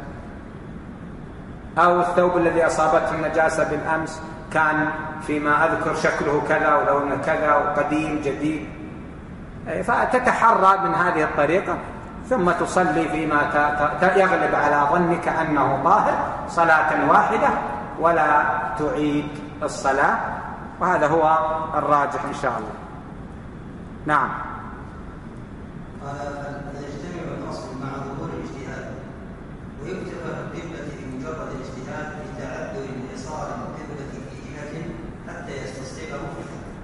أو الثوب الذي أصابته النجاسة بالأمس كان فيما أذكر شكله كذا ولونه كذا وقديم جديد، فتتحرى من هذه الطريقة ثم تصلي فيما يغلب على ظنك أنه طاهر صلاة واحدة ولا تعيد الصلاة، وهذا هو الراجح إن شاء الله. نعم. قال فيجتمع الأصل مع ظهور الاجتهاد ويكتفى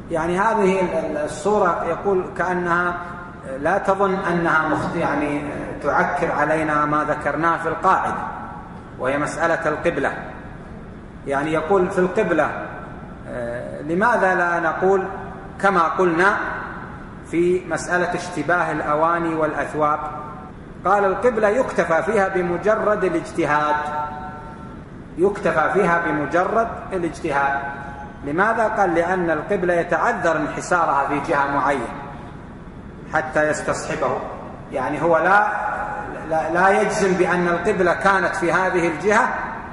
يعني هذه الصورة يقول كأنها لا تظن أنها يعني تعكر علينا ما ذكرناه في القاعدة، وهي مسألة القبلة. يعني يقول في القبلة لماذا لا نقول كما قلنا في مسألة اشتباه الأواني والأثواب؟ قال القبلة يكتفى فيها بمجرد الاجتهاد، يكتفى فيها بمجرد الاجتهاد. لماذا؟ قال لأن القبلة يتعذر انحسارها في جهة معينة حتى يستصحبه. يعني هو لا لا, لا يجزم بأن القبلة كانت في هذه الجهة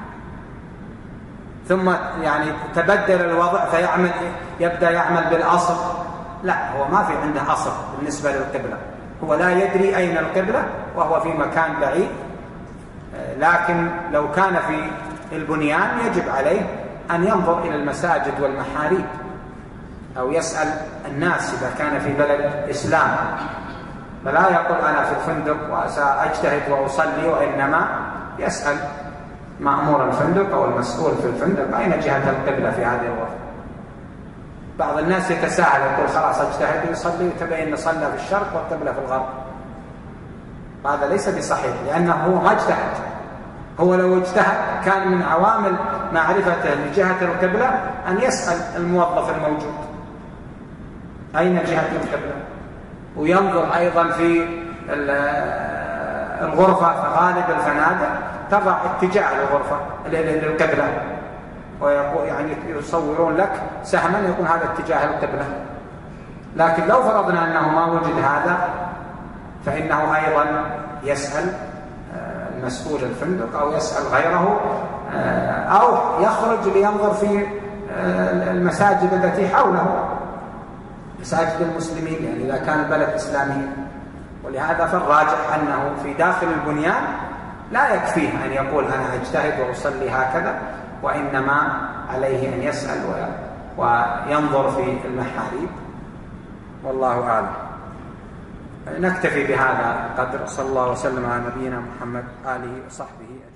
ثم يعني تبدل الوضع فيعمل يبدأ يعمل بالأصل. لا، هو ما في عنده أصل بالنسبة للقبلة، هو لا يدري أين القبلة وهو في مكان بعيد. لكن لو كان في البنيان يجب عليه أن ينظر إلى المساجد والمحاريب، أو يسأل الناس إذا كان في بلد إسلام، فلا يقول أنا في الفندق وسأجتهد وأصلي، وإنما يسأل مأمور الفندق أو المسؤول في الفندق أين جهة القبلة في هذه الغرفة. بعض الناس يتساهل يقول خلاص اجتهد ويصلي وتبين أن صلى في الشرق والقبلة في الغرب. هذا ليس بصحيح، لأنه هو ما اجتهد. هو لو اجتهد كان من عوامل معرفته لجهة القبلة أن يسأل الموظف الموجود أين جهة القبلة، وينظر أيضا في الغرفة. فغالب الفنادق تضع اتجاه الغرفة للقبلة، ويقول يعني يصورون لك سهما يكون هذا اتجاه القبلة. لكن لو فرضنا أنه ما وجد هذا فإنه أيضا يسأل المسؤول الفندق أو يسأل غيره، أو يخرج لينظر في المساجد التي حوله، مساجد المسلمين، يعني إذا كان البلد إسلامي. ولهذا فالراجح أنه في داخل البنيان لا يكفيه أن يقول أنا أجتهد وأصلي هكذا، وإنما عليه أن يسأل وينظر في المحاريب. والله أعلم. نكتفي بهذا القدر. صلى الله وسلم على نبينا محمد آله وصحبه أجمعين.